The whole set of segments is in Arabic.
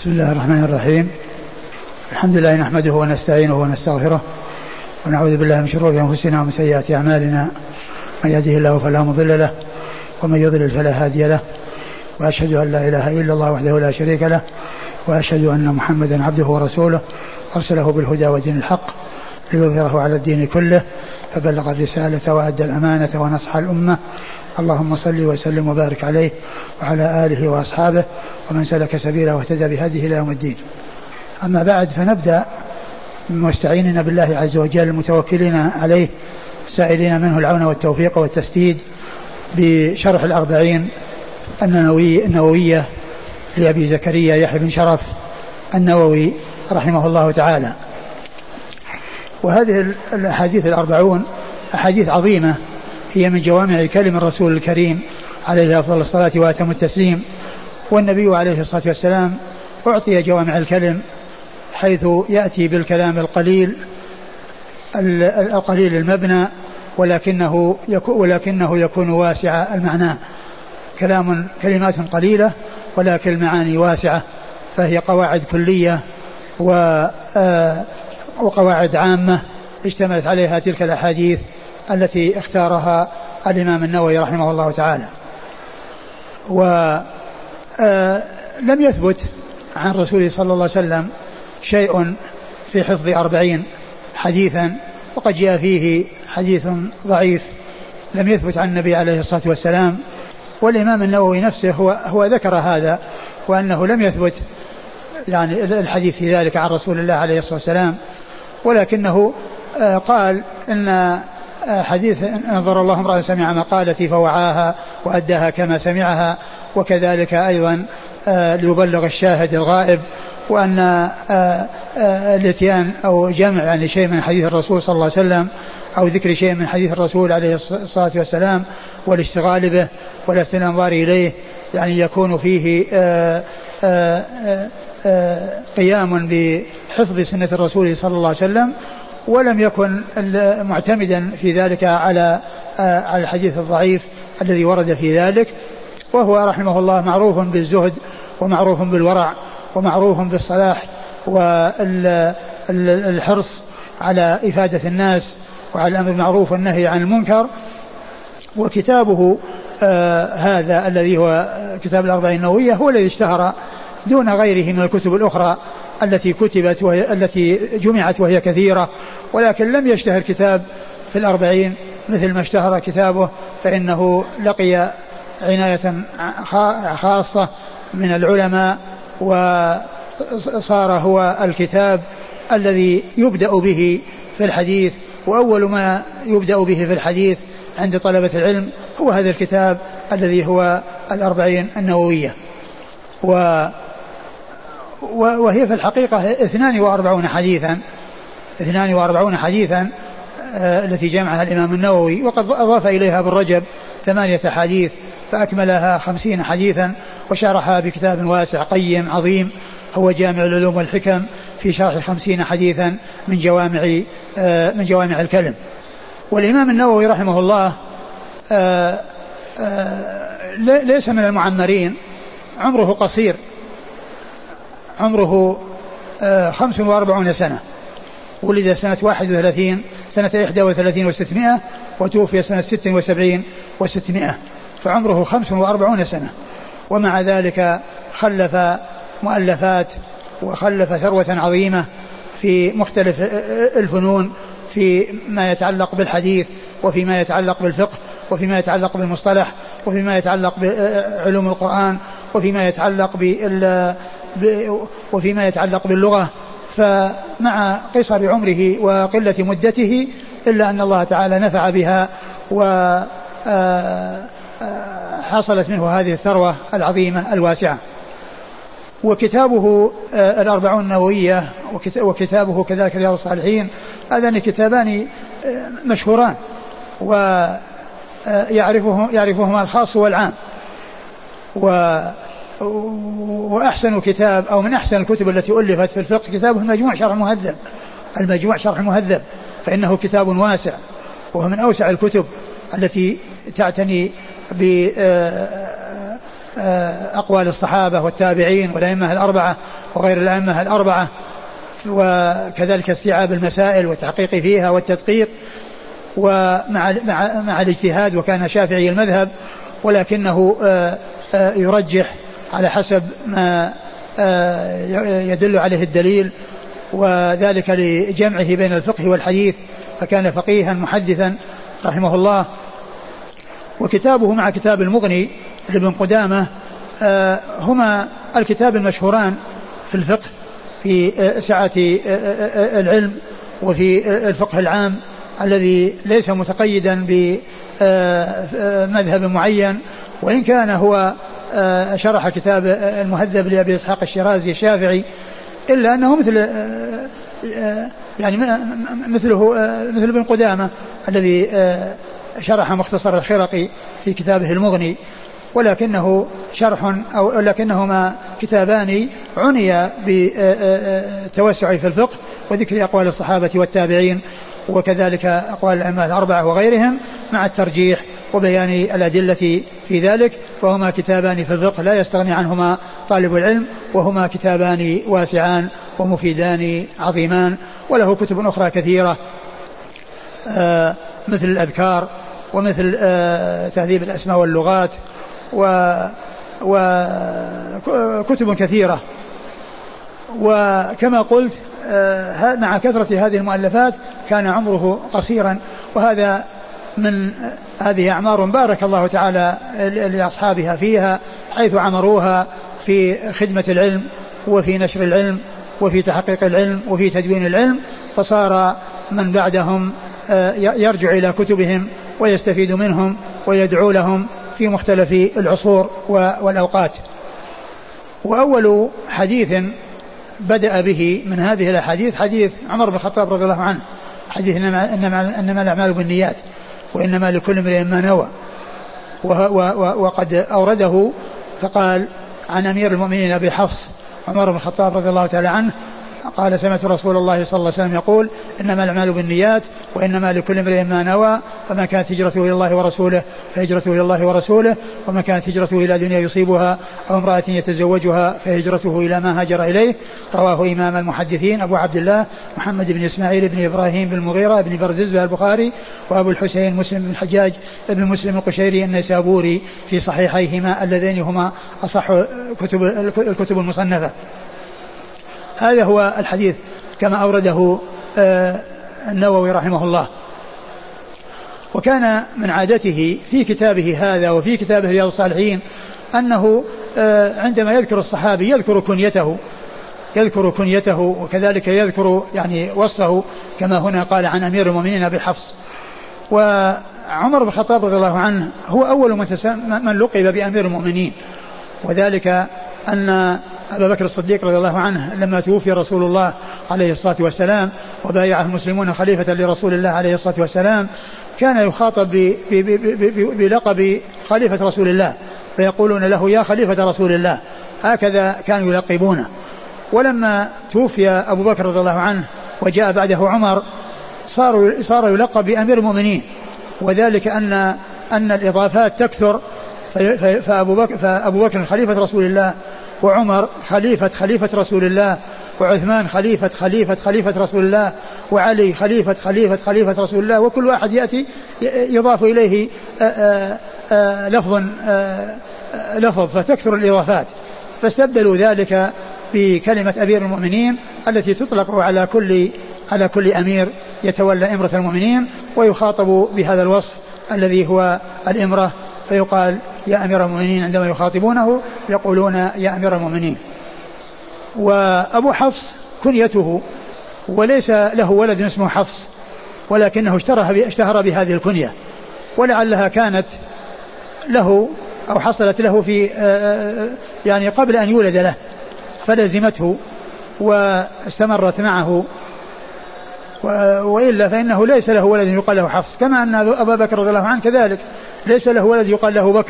بسم الله الرحمن الرحيم. الحمد لله نحمده ونستعينه ونستغفره ونعوذ بالله من شرور أنفسنا ومن سيئات أعمالنا. من يهده الله فلا مضل له ومن يضلل فلا هادي له، وأشهد أن لا إله إلا الله وحده لا شريك له، وأشهد أن محمدا عبده ورسوله أرسله بالهدى ودين الحق ليظهره على الدين كله، فبلغ الرسالة وأدى الأمانة ونصح الأمة. اللهم صل وسلم وبارك عليه وعلى آله وأصحابه ومن سلك سبيله واهتدى بهديه إلى يوم الدين. أما بعد، فنبدأ مستعينين بالله عز وجل متوكلين عليه سائلين منه العون والتوفيق والتسديد بشرح الأربعين النووية لأبي زكريا يحيى بن شرف النووي رحمه الله تعالى. وهذه الأحاديث الأربعون أحاديث عظيمة، هي من جوامع كلم الرسول الكريم عليه أفضل الصلاة وأتم التسليم. والنبي عليه الصلاة والسلام أعطي جوامع الكلم، حيث يأتي بالكلام القليل المبنى، ولكنه يكون واسع المعنى. كلمات قليلة ولكن المعاني واسعة، فهي قواعد كلية وقواعد عامة اشتملت عليها تلك الأحاديث التي اختارها الإمام النووي رحمه الله تعالى. ولم يثبت عن رسوله صلى الله عليه وسلم شيء في حفظ 40 حديثا، وقد جاء فيه حديث ضعيف لم يثبت عن النبي عليه الصلاة والسلام. والإمام النووي نفسه هو ذكر هذا، وأنه لم يثبت يعني الحديث في ذلك عن رسول الله عليه الصلاة والسلام، ولكنه قال إن حديث نظر الله امرأ سمع مقالتي فوعاها وأداها كما سمعها، وكذلك أيضا ليبلغ الشاهد الغائب، وأن الاتيان أو جمع يعني شيء من حديث الرسول صلى الله عليه وسلم أو ذكر شيء من حديث الرسول عليه الصلاة والسلام والاشتغال به ولفت الأنظار إليه، يعني يكون فيه قيام بحفظ سنة الرسول صلى الله عليه وسلم، ولم يكن معتمدا في ذلك على الحديث الضعيف الذي ورد في ذلك. وهو رحمه الله معروف بالزهد ومعروف بالورع ومعروف بالصلاح والحرص على إفادة الناس وعلى الأمر بالمعروف والنهي عن المنكر. وكتابه هذا الذي هو كتاب الأربعين النووية هو الذي اشتهر دون غيره من الكتب الأخرى التي كتبت التي جمعت وهي كثيرة، ولكن لم يشتهر كتاب في الأربعين مثل ما اشتهر كتابه، فإنه لقي عناية خاصة من العلماء، وصار هو الكتاب الذي يبدأ به في الحديث، وأول ما يبدأ به في الحديث عند طلبة العلم هو هذا الكتاب الذي هو الأربعين النووية. وهي في الحقيقة 42 حديثا التي جمعها الإمام النووي، وقد أضاف إليها بالرجب 8 أحاديث فأكملها 50 حديثا، وشرحها بكتاب واسع قيم عظيم هو جامع العلوم والحكم في شرح 50 حديثا من جوامع الكلم. والإمام النووي رحمه الله ليس من المعمرين، عمره قصير، عمره 45 سنة، ولد سنة 31 سنة 31 و600، وتوفي سنة 76 و600، فعمره 45 سنة. ومع ذلك خلف مؤلفات وخلف ثروة عظيمة في مختلف الفنون، في ما يتعلق بالحديث وفيما يتعلق بالفقه وفيما يتعلق بالمصطلح وفيما يتعلق بعلوم القرآن وفيما يتعلق باللغة. فمع قصر عمره وقلة مدته إلا أن الله تعالى نفع بها وحصلت منه هذه الثروة العظيمة الواسعة. وكتابه الأربعون النووية وكتابه كذلك رياض الصالحين، هذان كتابان مشهوران ويعرفهما الخاص والعام. وأحسن كتاب أو من أحسن الكتب التي ألفت في الفقه كتابه المجموع شرح المهذب، فإنه كتاب واسع، وهو من أوسع الكتب التي تعتني بأقوال الصحابة والتابعين والأئمة الأربعة وغير الأئمة الأربعة، وكذلك استيعاب المسائل والتحقيق فيها والتدقيق ومع الاجتهاد، وكان شافعي المذهب ولكنه يرجح على حسب ما يدل عليه الدليل، وذلك لجمعه بين الفقه والحديث، فكان فقيها محدثا رحمه الله. وكتابه مع كتاب المغني لابن قدامة هما الكتاب المشهوران في الفقه في سعة العلم وفي الفقه العام الذي ليس متقيدا بمذهب معين، وإن كان هو شرح كتاب المهذب لأبي إسحاق الشيرازي الشافعي، إلا أنه مثل ابن قدامة الذي شرح مختصر الخرقي في كتابه المغني، ولكنه شرح أو لكنهما كتابان عني بالتوسع في الفقه وذكر أقوال الصحابة والتابعين، وكذلك أقوال الأئمة الأربعة وغيرهم مع الترجيح وبيان الأدلة في ذلك، فهما كتابان في الفقه لا يستغني عنهما طالب العلم، وهما كتابان واسعان ومفيدان عظيمان. وله كتب أخرى كثيرة مثل الأذكار ومثل تهذيب الأسماء واللغات وكتب كثيرة. وكما قلت مع كثرة هذه المؤلفات كان عمره قصيرا، وهذا من هذه أعمار بارك الله تعالى لأصحابها فيها، حيث عمروها في خدمة العلم وفي نشر العلم وفي تحقيق العلم وفي تدوين العلم، فصار من بعدهم يرجع إلى كتبهم ويستفيد منهم ويدعو لهم في مختلف العصور والأوقات. وأول حديث بدأ به من هذه الأحاديث حديث عمر بن الخطاب رضي الله عنه، حديث إنما الأعمال بالنيات وإنما لكل امرئ ما نوى، وقد أورده فقال عن أمير المؤمنين أبي حفص عمر بن الخطاب رضي الله تعالى عنه قال سمعت رسول الله صلى الله عليه وسلم يقول إنما الأعمال بالنيات وإنما لكل امرئ ما نوى، فما كانت هجرته إلى الله ورسوله فهجرته إلى الله ورسوله، وما كانت هجرته إلى دنيا يصيبها أو امرأة يتزوجها فهجرته إلى ما هاجر إليه. رواه إمام المحدثين أبو عبد الله محمد بن إسماعيل بن إبراهيم بن المغيرة بن بردزبة البخاري، وأبو الحسين مسلم بن الحجاج بن مسلم القشيري النيسابوري في صحيحيهما اللذين هما أصح الكتب المصنفة. هذا هو الحديث كما أورده النووي رحمه الله. وكان من عادته في كتابه هذا وفي كتابه رياض الصالحين أنه عندما يذكر الصحابي يذكر كنيته وكذلك يذكر يعني وصفه، كما هنا قال عن أمير المؤمنين أبي حفص. وعمر بن الخطاب رضي الله عنه هو أول من لقب بأمير المؤمنين، وذلك أن أبا بكر الصديق رضي الله عنه لما توفي رسول الله عليه الصلاة والسلام وبايعه المسلمون خليفة لرسول الله عليه الصلاة والسلام، كان يخاطب بلقب خليفة رسول الله، فيقولون له يا خليفة رسول الله، هكذا كانوا يلقبونه. ولما توفي أبو بكر رضي الله عنه وجاء بعده عمر صار يلقب بأمير المؤمنين، وذلك أن الإضافات تكثر، فأبو بكر خليفة رسول الله، وعمر خليفة رسول الله، وعثمان خليفة رسول الله، وعلي خليفة رسول الله، وكل واحد يأتي يضاف إليه لفظ فتكثر الإضافات، فاستبدلوا ذلك بكلمة أمير المؤمنين التي تطلق على كل أمير يتولى إمرة المؤمنين ويخاطب بهذا الوصف الذي هو الإمرة، فيقال يا أمير المؤمنين عندما يخاطبونه يقولون يا أمير المؤمنين. وأبو حفص كنيته، وليس له ولد اسمه حفص، ولكنه اشتهر بهذه الكنية، ولعلها كانت له أو حصلت له في يعني قبل أن يولد له، فلزمته واستمرت معه، وإلا فإنه ليس له ولد يقال له حفص، كما أن أبا بكر رضي الله عنه كذلك ليس له ولد يقال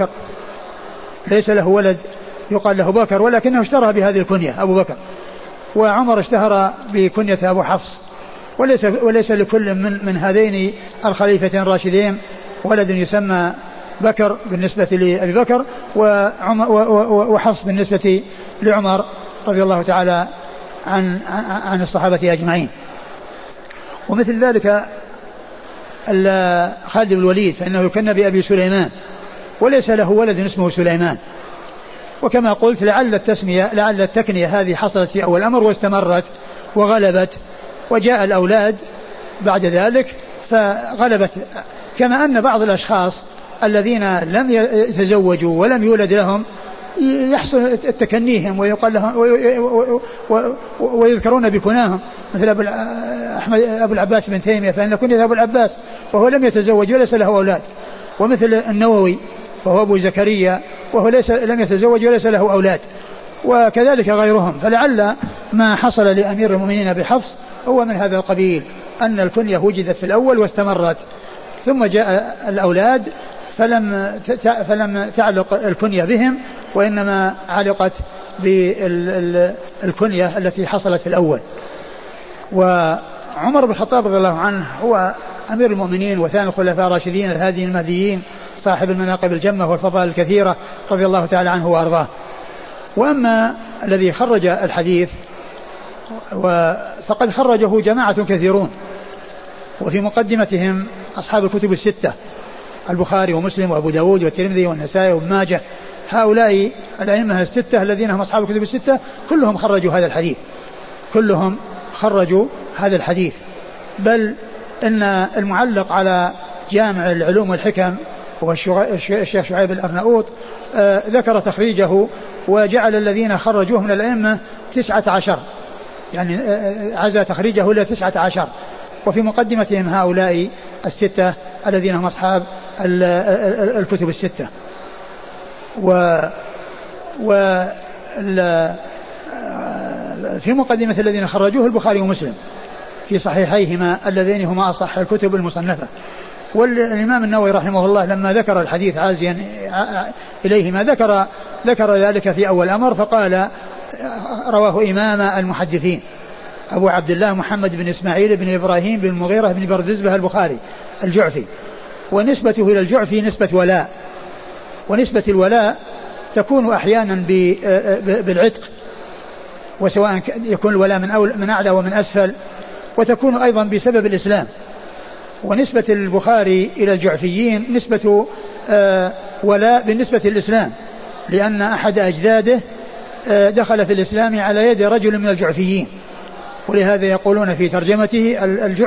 له بكر، ولكنه اشتهر بهذه الكنية أبو بكر. وعمر اشتهر بكنية أبو حفص، وليس لكل من هذين الخليفتين الراشدين ولد يسمى بكر بالنسبة لأبي بكر، وحفص بالنسبة لعمر رضي الله تعالى عن الصحابة أجمعين. ومثل ذلك خالد بن الوليد فإنه يكنى بأبي سليمان وليس له ولد اسمه سليمان. وكما قلت لعل التكنية هذه حصلت في أول الأمر واستمرت وغلبت، وجاء الأولاد بعد ذلك فغلبت. كما أن بعض الأشخاص الذين لم يتزوجوا ولم يولد لهم يحصل تكنيهم ويقال لهم ويذكرون بكناهم، مثل أبو العباس بن تيمية فإن كنية أبو العباس وهو لم يتزوج وليس له أولاد، ومثل النووي فهو أبو زكريا وهو لم يتزوج وليس له أولاد، وكذلك غيرهم. فلعل ما حصل لأمير المؤمنين بحفص هو من هذا القبيل، أن الكنية وجدت في الأول واستمرت، ثم جاء الأولاد فلم تعلق الكنية بهم، وإنما علقت بالكنية التي حصلت في الأول. وعمر بن الخطاب رضي الله عنه هو أمير المؤمنين وثاني الخلفاء الراشدين الهاديين المهديين صاحب المناقب الجمة والفضائل الكثيرة رضي الله تعالى عنه وأرضاه. وأما الذي خرج الحديث فقد خرجه جماعة كثيرون، وفي مقدمتهم أصحاب الكتب الستة البخاري ومسلم وأبو داود والترمذي والنسائي وابن ماجه. هؤلاء الأئمة الستة الذين هم أصحاب الكتب الستة كلهم خرجوا هذا الحديث. بل إن المعلق على جامع العلوم والحكم هو الشيخ شعيب الأرناؤوط ذكر تخريجه وجعل الذين خرجوه من الأئمة 19، يعني عزى تخريجه إلى 19، وفي مقدمتهم هؤلاء الستة الذين هم أصحاب الكتب الستة. في مقدمة الذين خرجوه البخاري ومسلم في صحيحيهما اللذين هما أصح الكتب المصنفة. والإمام النووي رحمه الله لما ذكر الحديث عازيا إليهما ذكر ذلك في أول أمر، فقال رواه إمام المحدثين أبو عبد الله محمد بن إسماعيل بن إبراهيم بن المغيرة بن بردزبة البخاري الجعفي. ونسبته إلى الجعفي نسبة ولاء، ونسبة الولاء تكون أحيانا بالعتق، وسواء يكون الولاء من أعلى ومن أسفل، وتكون أيضا بسبب الإسلام. ونسبة البخاري إلى الجعفيين نسبة ولاء بالنسبة للإسلام، لأن أحد أجداده دخل في الإسلام على يد رجل من الجعفيين، ولهذا يقولون في ترجمته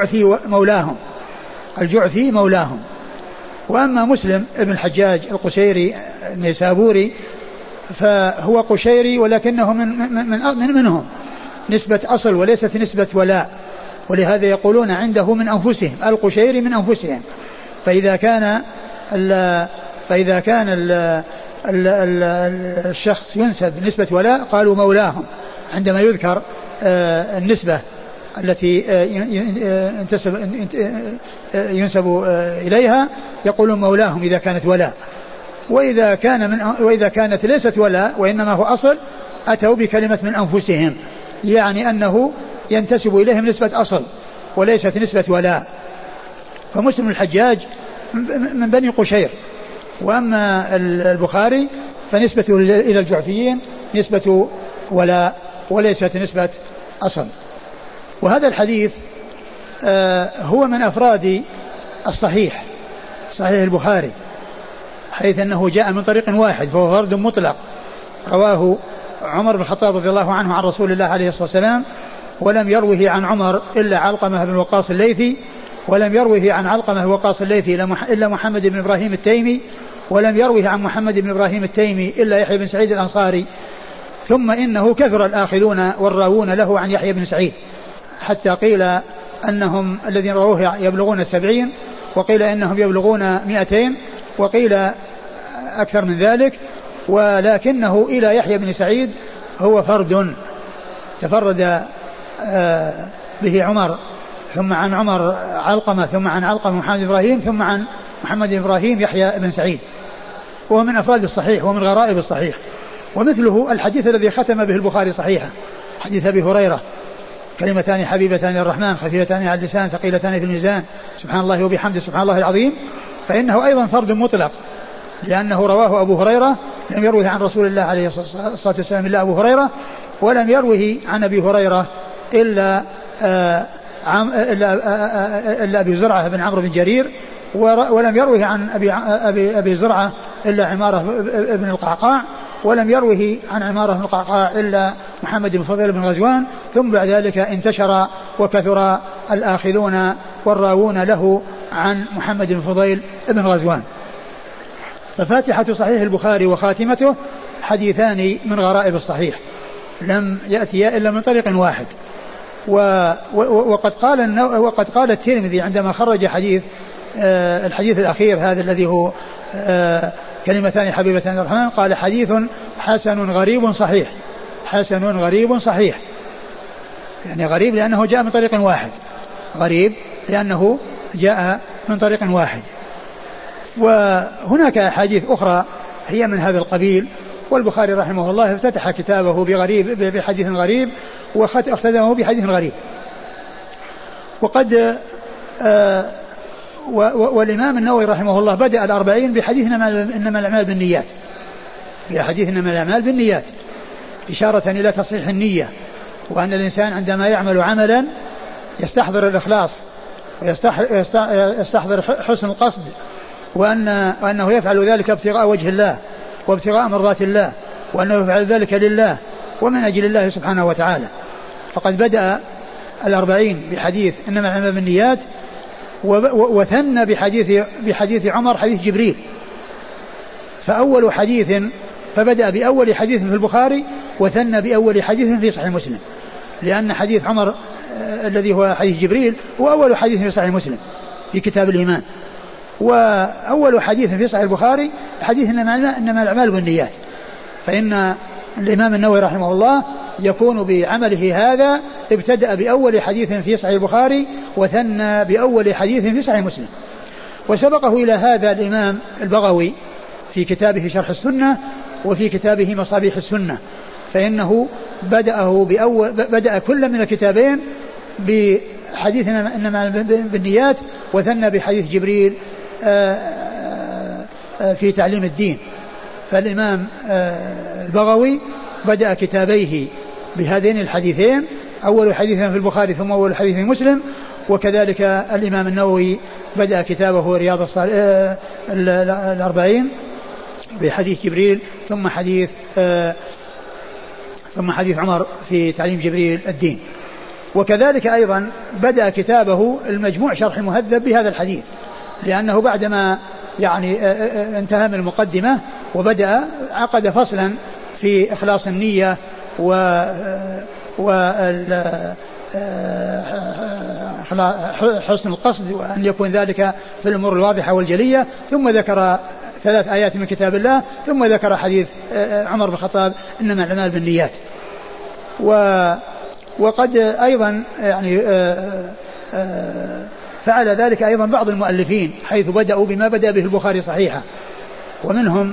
الجعفي مولاهم. وأما مسلم ابن الحجاج القشيري النيسابوري فهو قشيري ولكنه منهم نسبة أصل وليست نسبة ولاء، ولهذا يقولون عنده من أنفسهم القشيري من أنفسهم. فإذا كان الشخص ينسب نسبة ولاء قالوا مولاهم، عندما يذكر النسبة التي ينسب إليها يقولون مولاهم إذا كانت ولاء. وإذا كانت ليست ولاء وإنما هو أصل أتوا بكلمة من أنفسهم، يعني أنه ينتسب إليهم نسبة أصل وليست نسبة ولاء. فمسلم الحجاج من بني قشير، وأما البخاري فنسبته إلى الجعفيين نسبة ولاء وليست نسبة أصل. وهذا الحديث هو من أفراد صحيح البخاري، حيث أنه جاء من طريق واحد فهو فرد مطلق، رواه عمر بن الخطاب رضي الله عنه عن رسول الله عليه الصلاة والسلام، ولم يروه عن عمر إلا علقمة بن وقاص الليثي، ولم يروه عن علقمة بن وقاص الليثي إلا محمد بن إبراهيم التيمي، ولم يروه عن محمد بن إبراهيم التيمي إلا يحيى بن سعيد الأنصاري. ثم إنه كثر الآخذون والراوون له عن يحيى بن سعيد، حتى قيل أنهم الذين رووه يبلغون 70، وقيل إنهم يبلغون 200، وقيل أكثر من ذلك. ولكنه إلى يحيى بن سعيد هو فرد تفرد به عمر، ثم عن عمر علقمة، ثم عن علقمة محمد إبراهيم، ثم عن محمد إبراهيم يحيى بن سعيد، وهو من أفراد الصحيح ومن غرائب الصحيح. ومثله الحديث الذي ختم به البخاري صحيحة، حديث أبي هريرة: كلمتان حبيبتان للرحمن خفيفتان على اللسان ثقيلتان في الميزان سبحان الله وبحمده سبحان الله العظيم. فإنه أيضا فرد مطلق، لأنه رواه أبو هريرة، لم يروه عن رسول الله عليه الصلاة والسلام إلا أبو هريرة، ولم يروه عن أبي هريرة إلا أبي زرعة بن عمرو بن جرير، ولم يروه عن أبي زرعة إلا عمارة بن القعقاع، ولم يروه عن عمارة بن القعقاع إلا محمد بن فضيل بن غزوان. ثم بعد ذلك انتشر وكثر الآخذون والراوون له عن محمد بن فضيل بن غزوان. ففاتحة صحيح البخاري وخاتمته حديثان من غرائب الصحيح لم يأتي إلا من طريق واحد. وقد قال الترمذي عندما خرج الحديث الأخير هذا الذي هو كلمتان حبيبتان الرحمن، قال حديث حسن غريب صحيح. حسن غريب صحيح يعني غريب لأنه جاء من طريق واحد، غريب لأنه جاء من طريق واحد. وهناك أحاديث أخرى هي من هذا القبيل، والبخاري رحمه الله افتتح كتابه بحديث غريب واختتمه بحديث غريب. وقد والإمام النووي رحمه الله بدأ 40 بحديث إنما الأعمال بالنيات، بحديث إنما الأعمال بالنيات، إشارة إلى تصحيح النية، وأن الإنسان عندما يعمل عملا يستحضر الإخلاص ويستحضر حسن القصد، وأنه يفعل ذلك ابتغاء وجه الله وابتغاء مرضات الله، وأنه يفعل ذلك لله ومن أجل الله سبحانه وتعالى. فقد بدأ 40 بحديث إنما الأعمال بالنيات، وثنى بحديث عمر حديث جبريل. فبدأ بأول حديث في البخاري وثنى بأول حديث في صحيح مسلم، لأن حديث عمر الذي هو حديث جبريل هو أول حديث في صحيح مسلم في كتاب الإيمان، وأول حديث في صحيح البخاري حديث إنما الأعمال بالنيات. فإن الإمام النووي رحمه الله يكون بعمله هذا ابتدأ بأول حديث في صحيح البخاري وثنى بأول حديث في صحيح مسلم. وسبقه إلى هذا الإمام البغوي في كتابه شرح السنة وفي كتابه مصابيح السنة، فإنه بدأ كل من الكتابين بحديث إنما بالنيات وثنى بحديث جبريل في تعليم الدين. فالإمام البغوي بدأ كتابيه بهذين الحديثين، أول حديث في البخاري ثم أول حديث في مسلم. وكذلك الإمام النووي بدأ كتابه رياض الصالحين 40 بحديث جبريل ثم حديث عمر في تعليم جبريل الدين. وكذلك أيضا بدأ كتابه المجموع شرح المهذب بهذا الحديث، لأنه بعدما انتهى من المقدمة وبدأ عقد فصلا في إخلاص النية حسن القصد، وأن يكون ذلك في الأمور الواضحة والجلية. ثم ذكر 3 آيات من كتاب الله، ثم ذكر حديث عمر بن الخطاب إنما الأعمال بالنيات. وقد أيضا فعل ذلك أيضا بعض المؤلفين، حيث بدأوا بما بدأ به البخاري صحيحا، ومنهم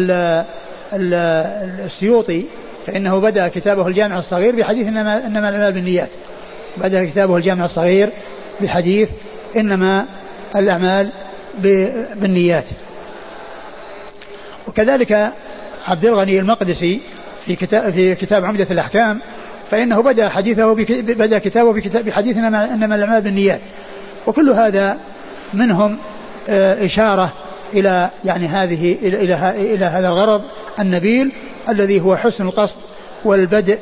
السيوطي، فإنه بدأ كتابه الجامع الصغير بحديث إنما الأعمال بالنيات، بدأ كتابه الجامع الصغير بحديث إنما الأعمال بالنيات. وكذلك عبد الغني المقدسي في كتاب عمدة الأحكام، فإنه بدأ كتابه بحديث إنما الأعمال بالنيات. وكل هذا منهم إشارة إلى إلى هذا الغرض النبيل الذي هو حسن القصد والبدء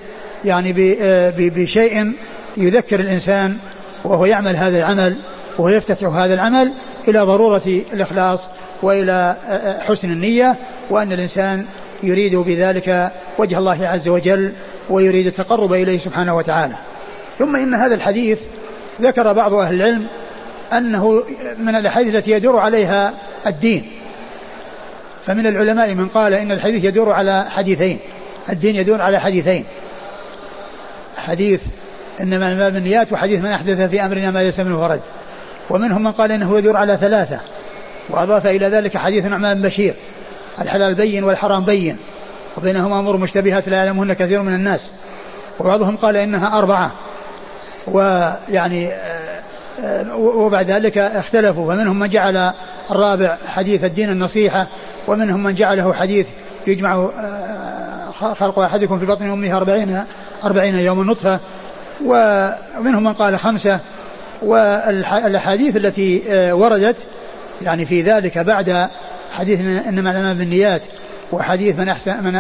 بشيء يذكر الإنسان وهو يعمل هذا العمل وهو يفتتح هذا العمل إلى ضرورة الإخلاص وإلى حسن النية، وأن الإنسان يريد بذلك وجه الله عز وجل ويريد التقرب إليه سبحانه وتعالى. ثم إن هذا الحديث ذكر بعض أهل العلم أنه من الأحاديث التي يدور عليها الدين، فمن العلماء من قال إن الحديث يدور على حديثين، الدين يدور على حديثين، حديث إنما الأعمال بالنيات وحديث من أحدث في أمرنا ما ليس منه فرد. ومنهم من قال إنه يدور على 3، وأضاف إلى ذلك حديث نعمان بن بشير الحلال بين والحرام بين وبينهما أمور مشتبهات لا يعلمهن كثير من الناس. وبعضهم قال إنها 4، وبعد ذلك اختلفوا، فمنهم من جعل الرابع حديث الدين النصيحة، ومنهم من جعله حديث يجمع خلق أحدكم في بطن أمه 40 يوم نطفة، ومنهم من قال 5. والأحاديث التي وردت يعني في ذلك بعد حديث إنما الأعمال بالنيات، وحديث من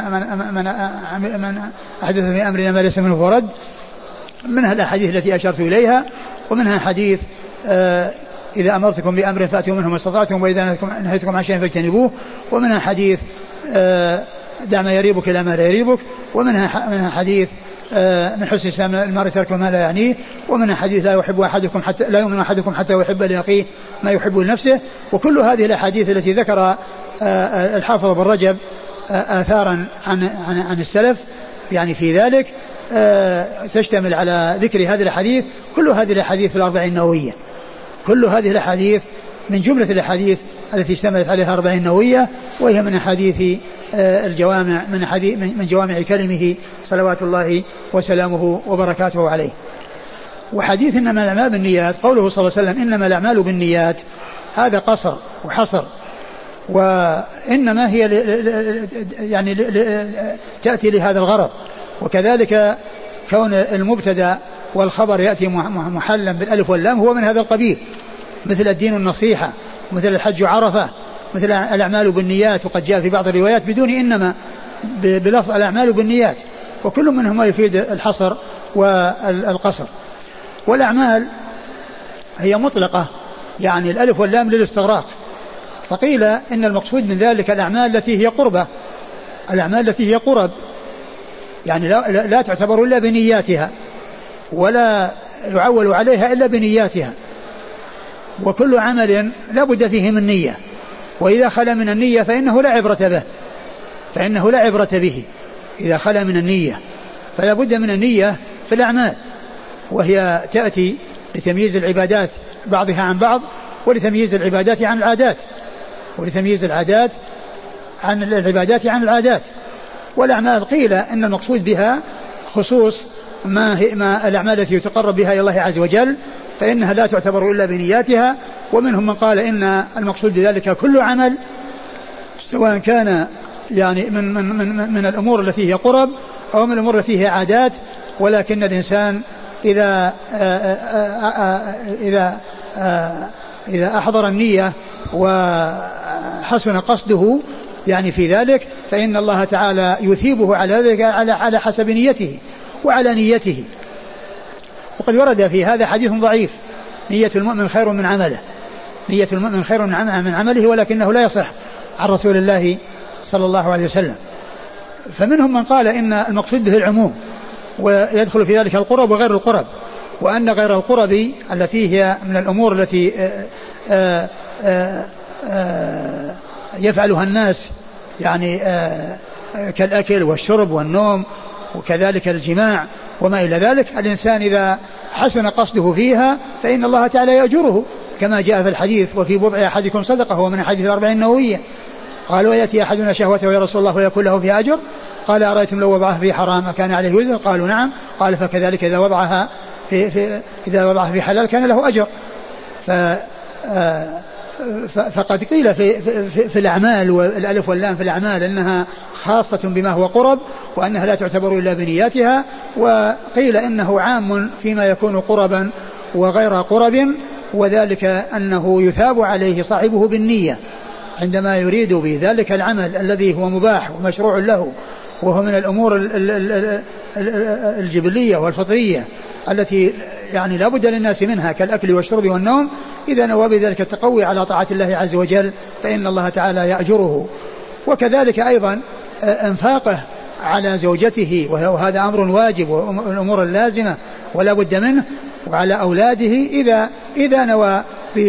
أحدث في أمرنا ما ليس منه فرد، منها الأحاديث التي أشرت إليها، ومنها حديث إذا أمرتكم بأمر فأتوا منه ما استطعتم وإذا نهيتكم عن شيء فاجتنبوه، ومنها حديث دع ما يريبك إلى ما لا يريبك، ومنها حديث من حسن إسلام المرء ترك ما لا يعنيه، ومنها حديث لا يؤمن أحدكم حتى يحب لأخيه ما يحب لنفسه. وكل هذه الأحاديث التي ذكر الحافظ ابن رجب آثارا عن السلف يعني في ذلك تشتمل على ذكر هذه الحديث. كل هذه الحديث في الأربعين النووية، كل هذه الحديث من جملة الحديث التي اشتملت عليها 40 نووية، وهي من حديث الجوامع من جوامع كلمه صلوات الله وسلامه وبركاته عليه. وحديث إنما الأعمال بالنيات قوله صلى الله عليه وسلم إنما الأعمال بالنيات، هذا قصر وحصر، وإنما هي يعني تأتي لهذا الغرض. وكذلك كون المبتدا والخبر يأتي محلا بالألف واللام هو من هذا القبيل، مثل الدين النصيحة، مثل الحج عرفة، مثل الأعمال بالنيات. وقد جاء في بعض الروايات بدون إنما بلفظ الأعمال بالنيات، وكل منهما يفيد الحصر والقصر. والأعمال هي مطلقة يعني الألف واللام للاستغراق، فقيل إن المقصود من ذلك الأعمال التي هي قربة، الأعمال التي هي قرب يعني لا تعتبر إلا بنياتها ولا يعول عليها إلا بنياتها. وكل عمل لا بد فيه من نية، وإذا خلا من النية فإنه لا عبرة به، إذا خلا من النية فلا بد من النية في الأعمال، وهي تأتي لتمييز العبادات بعضها عن بعض، ولتمييز العبادات عن العادات، ولتمييز العادات عن العبادات عن العادات. والأعمال قيل إن المقصود بها خصوص ما الأعمال التي يتقرب بها إلى الله عز وجل، فإنها لا تعتبر إلا بنياتها. ومنهم من قال إن المقصود بذلك كل عمل، سواء كان يعني من الأمور التي هي قرب أو من الأمور التي هي عادات، ولكن الإنسان إذا أحضر النية وحسن قصده يعني في ذلك، فإن الله تعالى يثيبه على ذلك على حسب نيته وعلى نيته. وقد ورد في هذا حديث ضعيف: نية المؤمن خير من عمله، نية المؤمن خير من عمله، ولكنه لا يصح عن رسول الله صلى الله عليه وسلم. فمنهم من قال إن المقصود به العموم، ويدخل في ذلك القرب وغير القرب، وأن غير القرب التي هي من الأمور التي يفعلها الناس يعني كالأكل والشرب والنوم وكذلك الجماع وما إلى ذلك، الإنسان إذا حسن قصده فيها فإن الله تعالى يأجره، كما جاء في الحديث: وفي بضع أحدكم صدقة، هو من حديث 40 النووية. قال: ويأتي أحدنا شهوته يا رسول الله ويكون له فيها أجر؟ قال: أرأيتم لو وضعها في حرام كان عليه وزر؟ قالوا: نعم. قال: فكذلك إذا وضعها في حلال كان له أجر. فقد قيل في الأعمال، والألف واللام في الأعمال، أنها خاصة بما هو قرب، وأنها لا تعتبر إلا بنياتها. وقيل إنه عام فيما يكون قربا وغير قرب، وذلك أنه يثاب عليه صاحبه بالنية عندما يريد بذلك العمل الذي هو مباح ومشروع له، وهو من الأمور الجبلية والفطرية التي يعني لا بد للناس منها كالأكل والشرب والنوم. إذا نوى بذلك التقوي على طاعة الله عز وجل فإن الله تعالى يأجره. وكذلك أيضا انفاقه على زوجته، وهذا أمر واجب والأمور اللازمة ولا بد منه، وعلى أولاده إذا نوى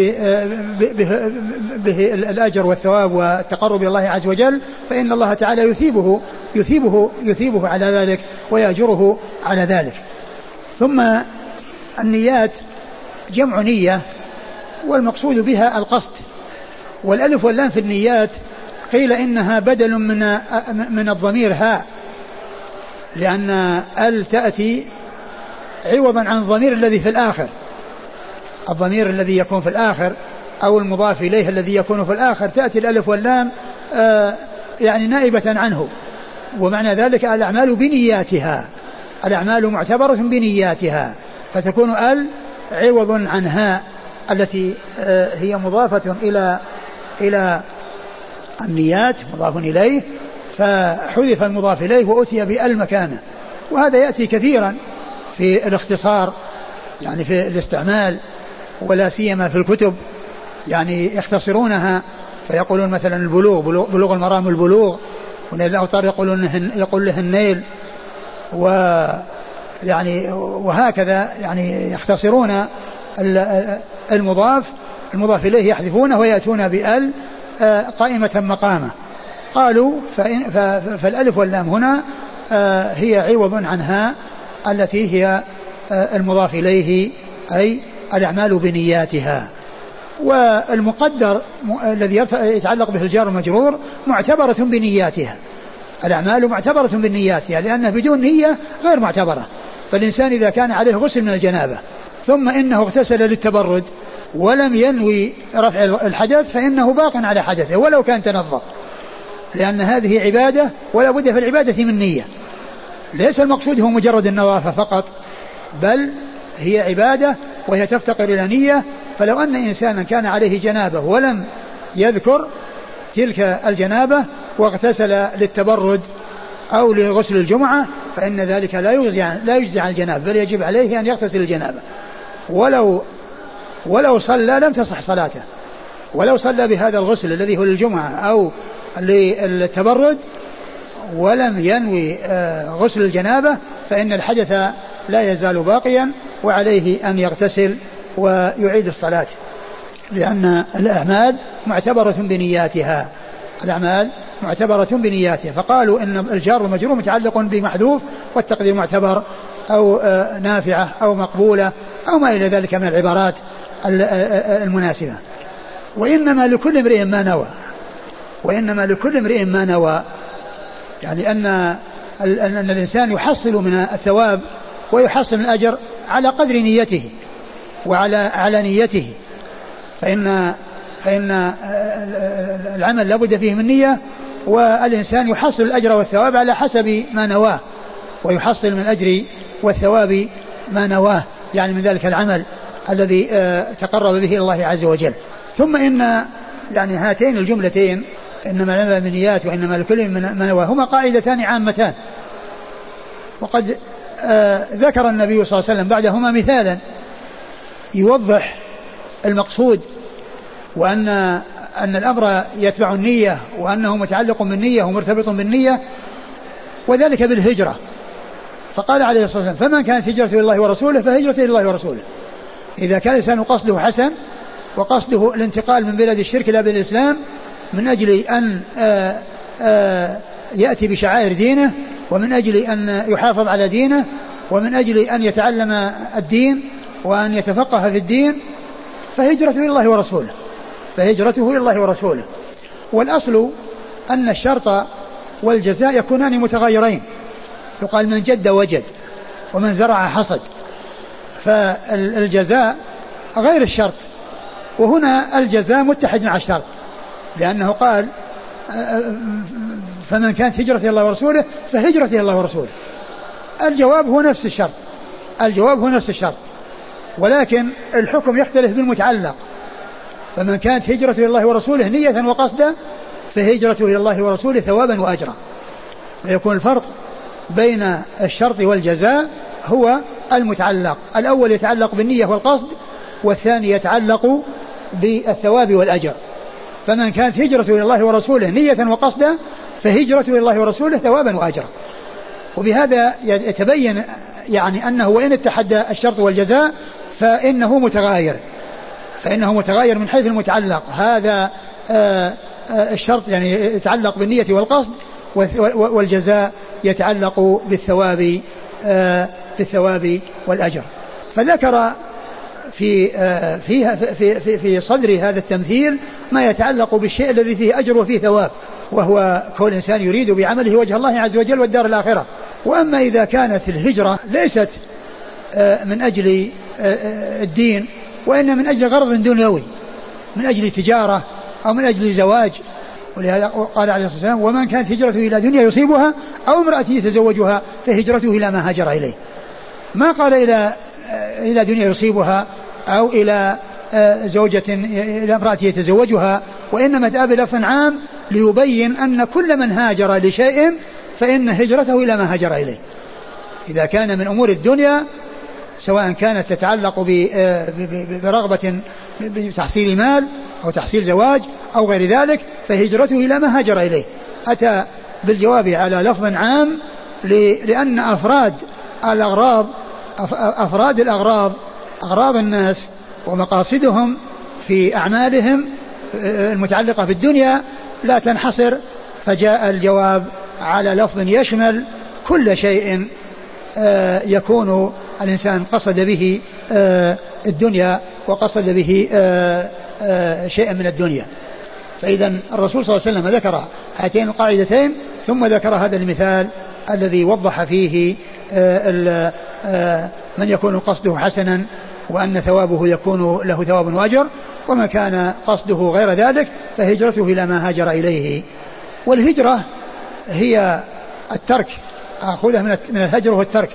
به الأجر والثواب والتقرب إلى الله عز وجل، فإن الله تعالى يثيبه على ذلك ويأجره على ذلك. ثم النيات جمع نية، والمقصود بها القصد. والألف واللام في النيات قيل إنها بدل من الضمير هاء، لأن ال تأتي عوضا عن الضمير الذي في الآخر، الضمير الذي يكون في الآخر أو المضاف إليه الذي يكون في الآخر، تأتي الألف واللام يعني نائبة عنه. ومعنى ذلك الأعمال بنياتها، الأعمال معتبرة بنياتها، فتكون عوض عن هاء التي هي مضافة إلى النيات مضاف إليه، فحذف المضاف إليه وأتي مكانه. وهذا يأتي كثيرا في الاختصار، يعني في الاستعمال، ولا سيما في الكتب، يعني يختصرونها فيقولون مثلا البلوغ، بلوغ المرام البلوغ، ونيل الأوطار يقول له النيل، ويعني وهكذا، يعني يختصرون المضاف إليه يحذفونه ويأتون بأل قائمة مقامه. قالوا فالألف واللام هنا هي عوض عنها التي هي المضاف إليه، أي الأعمال بنياتها. والمقدر الذي يتعلق به الجار والمجرور معتبرة بنياتها، الأعمال معتبرة بنياتها، لأنه بدون نية غير معتبرة. فالإنسان إذا كان عليه غسل من الجنابة ثم إنه اغتسل للتبرد ولم ينوي رفع الحدث فإنه باق على حدثه ولو كان تنظف، لأن هذه عبادة ولا بد في العبادة من نية. ليس المقصود هو مجرد النظافة فقط، بل هي عبادة وهي تفتقر إلى نية. فلو أن إنسانا كان عليه جنابة ولم يذكر تلك الجنابة واغتسل للتبرد أو لغسل الجمعة فإن ذلك لا يجزي عن الجنابة، بل يجب عليه أن يغتسل الجنابة. ولو صلى لم تصح صلاته، ولو صلى بهذا الغسل الذي هو للجمعة أو للتبرد ولم ينوي غسل الجنابة فإن الحدث لا يزال باقيا، وعليه أن يغتسل ويعيد الصلاة، لأن الأعمال معتبرة بنياتها، الأعمال معتبرة بنياتها. فقالوا إن الجار والمجرور متعلق بمحذوف، والتقدير معتبر أو نافعة أو مقبولة أو ما إلى ذلك من العبارات المناسبة. وإنما لكل امرئ ما نوى، وإنما لكل امرئ ما نوى، يعني أن الإنسان يحصل من الثواب ويحصل من الأجر على قدر نيته وعلى نيته. فإن العمل لابد فيه من نية، والإنسان يحصل الأجر والثواب على حسب ما نواه، ويحصل من الأجر والثواب ما نواه، يعني من ذلك العمل الذي تقرب به الله عز وجل. ثم إن يعني هاتين الجملتين إنما لنا من نيات وإنما لكل ما نواه هما قاعدتان عامتان، وقد ذكر النبي صلى الله عليه وسلم بعدهما مثالا يوضح المقصود، وأن الأمر يتبع النية، وأنه متعلق بالنية ومرتبط بالنية، وذلك بالهجرة. فقال عليه الصلاة والسلام فمن كانت هجرته إلى الله ورسوله فهجرته إلى الله ورسوله. إذا كان الإنسان قصده حسن وقصده الانتقال من بلاد الشرك إلى بلاد الإسلام من أجل أن يأتي بشعائر دينه، ومن أجل أن يحافظ على دينه، ومن أجل أن يتعلم الدين وأن يتفقه في الدين، فهجرته إلى الله ورسوله، فهجرته إلى الله ورسوله. والأصل أن الشرط والجزاء يكونان متغايرين، يقال من جد وجد ومن زرع حصد، فالجزاء غير الشرط، وهنا الجزاء متحد مع الشرط، لأنه قال فمن كانت هجرته إلى الله ورسوله فهجرته إلى الله ورسوله. الجواب هو نفس الشرط، الجواب هو نفس الشرط، ولكن الحكم يختلف بالمتعلق. فمن كانت هجرته إلى الله ورسوله نية وقصدا فهجرته إلى الله ورسوله ثوابا وأجرا. ويكون الفرق بين الشرط والجزاء هو المتعلق، الأول يتعلق بالنية والقصد، والثاني يتعلق بالثواب والأجر. فمن كانت هجرته إلى الله ورسوله نية وقصدا فهجرته إلى الله ورسوله ثوابا وأجرا. وبهذا يتبين يعني أنه وإن اتحد الشرط والجزاء فإنه متغاير، فإنه متغاير من حيث المتعلق. هذا الشرط يعني يتعلق بالنية والقصد، والجزاء يتعلق بالثواب والأجر. فذكر في صدر هذا التمثيل ما يتعلق بالشيء الذي فيه أجر وفيه ثواب، وهو كل إنسان يريد بعمله وجه الله عز وجل والدار الآخرة. وأما إذا كانت الهجرة ليست من أجل الدين، وإن من أجل غرض دنيوي، من أجل تجارة أو من أجل زواج ولهذا قال عليه الصلاة والسلام ومن كانت هجرته إلى دنيا يصيبها أو امرأة يتزوجها فهجرته إلى ما هاجر إليه. ما قال إلى دنيا يصيبها أو إلى زوجة إلى امرأة يتزوجها، وإنما جاء بلفظ عام ليبين أن كل من هاجر لشيء فإن هجرته إلى ما هاجر إليه. إذا كان من أمور الدنيا سواء كانت تتعلق برغبة بتحصيل مال أو تحصيل زواج أو غير ذلك فهجرته إلى ما هاجر إليه. أتى بالجواب على لفظ عام لأن أفراد الأغراض أغراض الناس ومقاصدهم في أعمالهم المتعلقة بالدنيا لا تنحصر، فجاء الجواب على لفظ يشمل كل شيء يكون الإنسان قصد به الدنيا وقصد به شيئا من الدنيا. فإذا الرسول صلى الله عليه وسلم ذكر هاتين القاعدتين ثم ذكر هذا المثال الذي وضح فيه من يكون قصده حسنا وأن ثوابه يكون له ثواب وأجر، وما كان قصده غير ذلك فهجرته إلى ما هاجر إليه. والهجرة هي الترك، أخذها من الهجر والترك،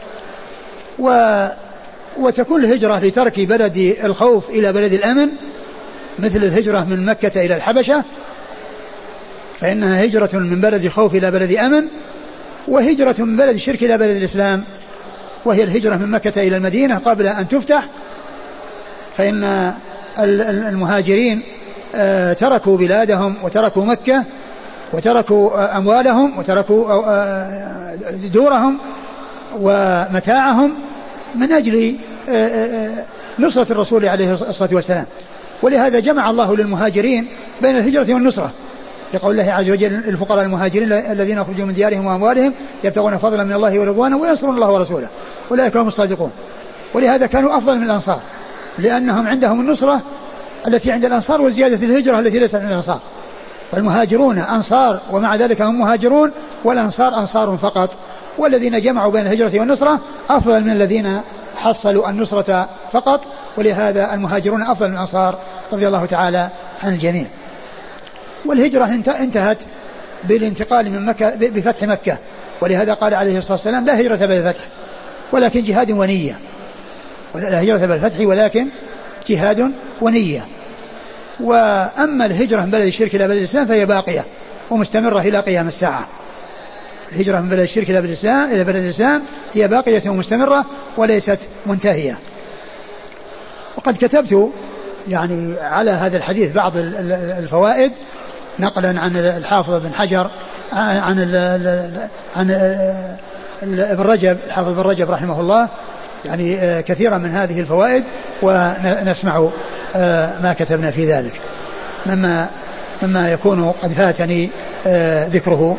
وتكون الهجرة لترك بلد الخوف إلى بلد الأمن، مثل الهجرة من مكة إلى الحبشة فإنها هجرة من بلد خوف إلى بلد أمن، وهجرة من بلد الشرك إلى بلد الإسلام وهي الهجرة من مكة إلى المدينة قبل أن تفتح. فإن المهاجرين تركوا بلادهم وتركوا مكة وتركوا أموالهم وتركوا دورهم ومتاعهم من أجل نصرة الرسول عليه الصلاة والسلام. ولهذا جمع الله للمهاجرين بين الهجرة والنصرة في قول الله عز وجل الفقراء المهاجرين الذين أخرجوا من ديارهم وأموالهم يبتغون فضلا من الله ورضوانه وينصرون الله ورسوله أولئك هم الصادقون. ولهذا كانوا أفضل من الأنصار لأنهم عندهم النصرة التي عند الأنصار وزيادة الهجرة التي ليست عند الأنصار. فالمهاجرون أنصار ومع ذلك هم مهاجرون، والأنصار أنصار فقط، والذين جمعوا بين الهجرة والنصرة أفضل من الذين حصلوا النصرة فقط. ولهذا المهاجرون أفضل من الأنصار رضي الله تعالى عن الجميع. والهجرة انتهت بالانتقال من مكة بفتح مكة، ولهذا قال عليه الصلاة والسلام لا هجرة بالفتح ولكن جهاد ونية، لا هجرة بالفتح ولكن جهاد ونية. وأما الهجرة من بلد الشرك إلى بلد الإسلام فهي باقية ومستمرة إلى قيام الساعة. الهجرة من بلد الشرك إلى بلد الإسلام هي باقية ومستمرة وليست منتهية. وقد كتبت يعني على هذا الحديث بعض الفوائد نقلا عن الحافظ بن حجر عن ابن رجب، الحافظ بن رجب رحمه الله، يعني كثيرا من هذه الفوائد، ونسمع ما كتبنا في ذلك مما يكون قد فاتني ذكره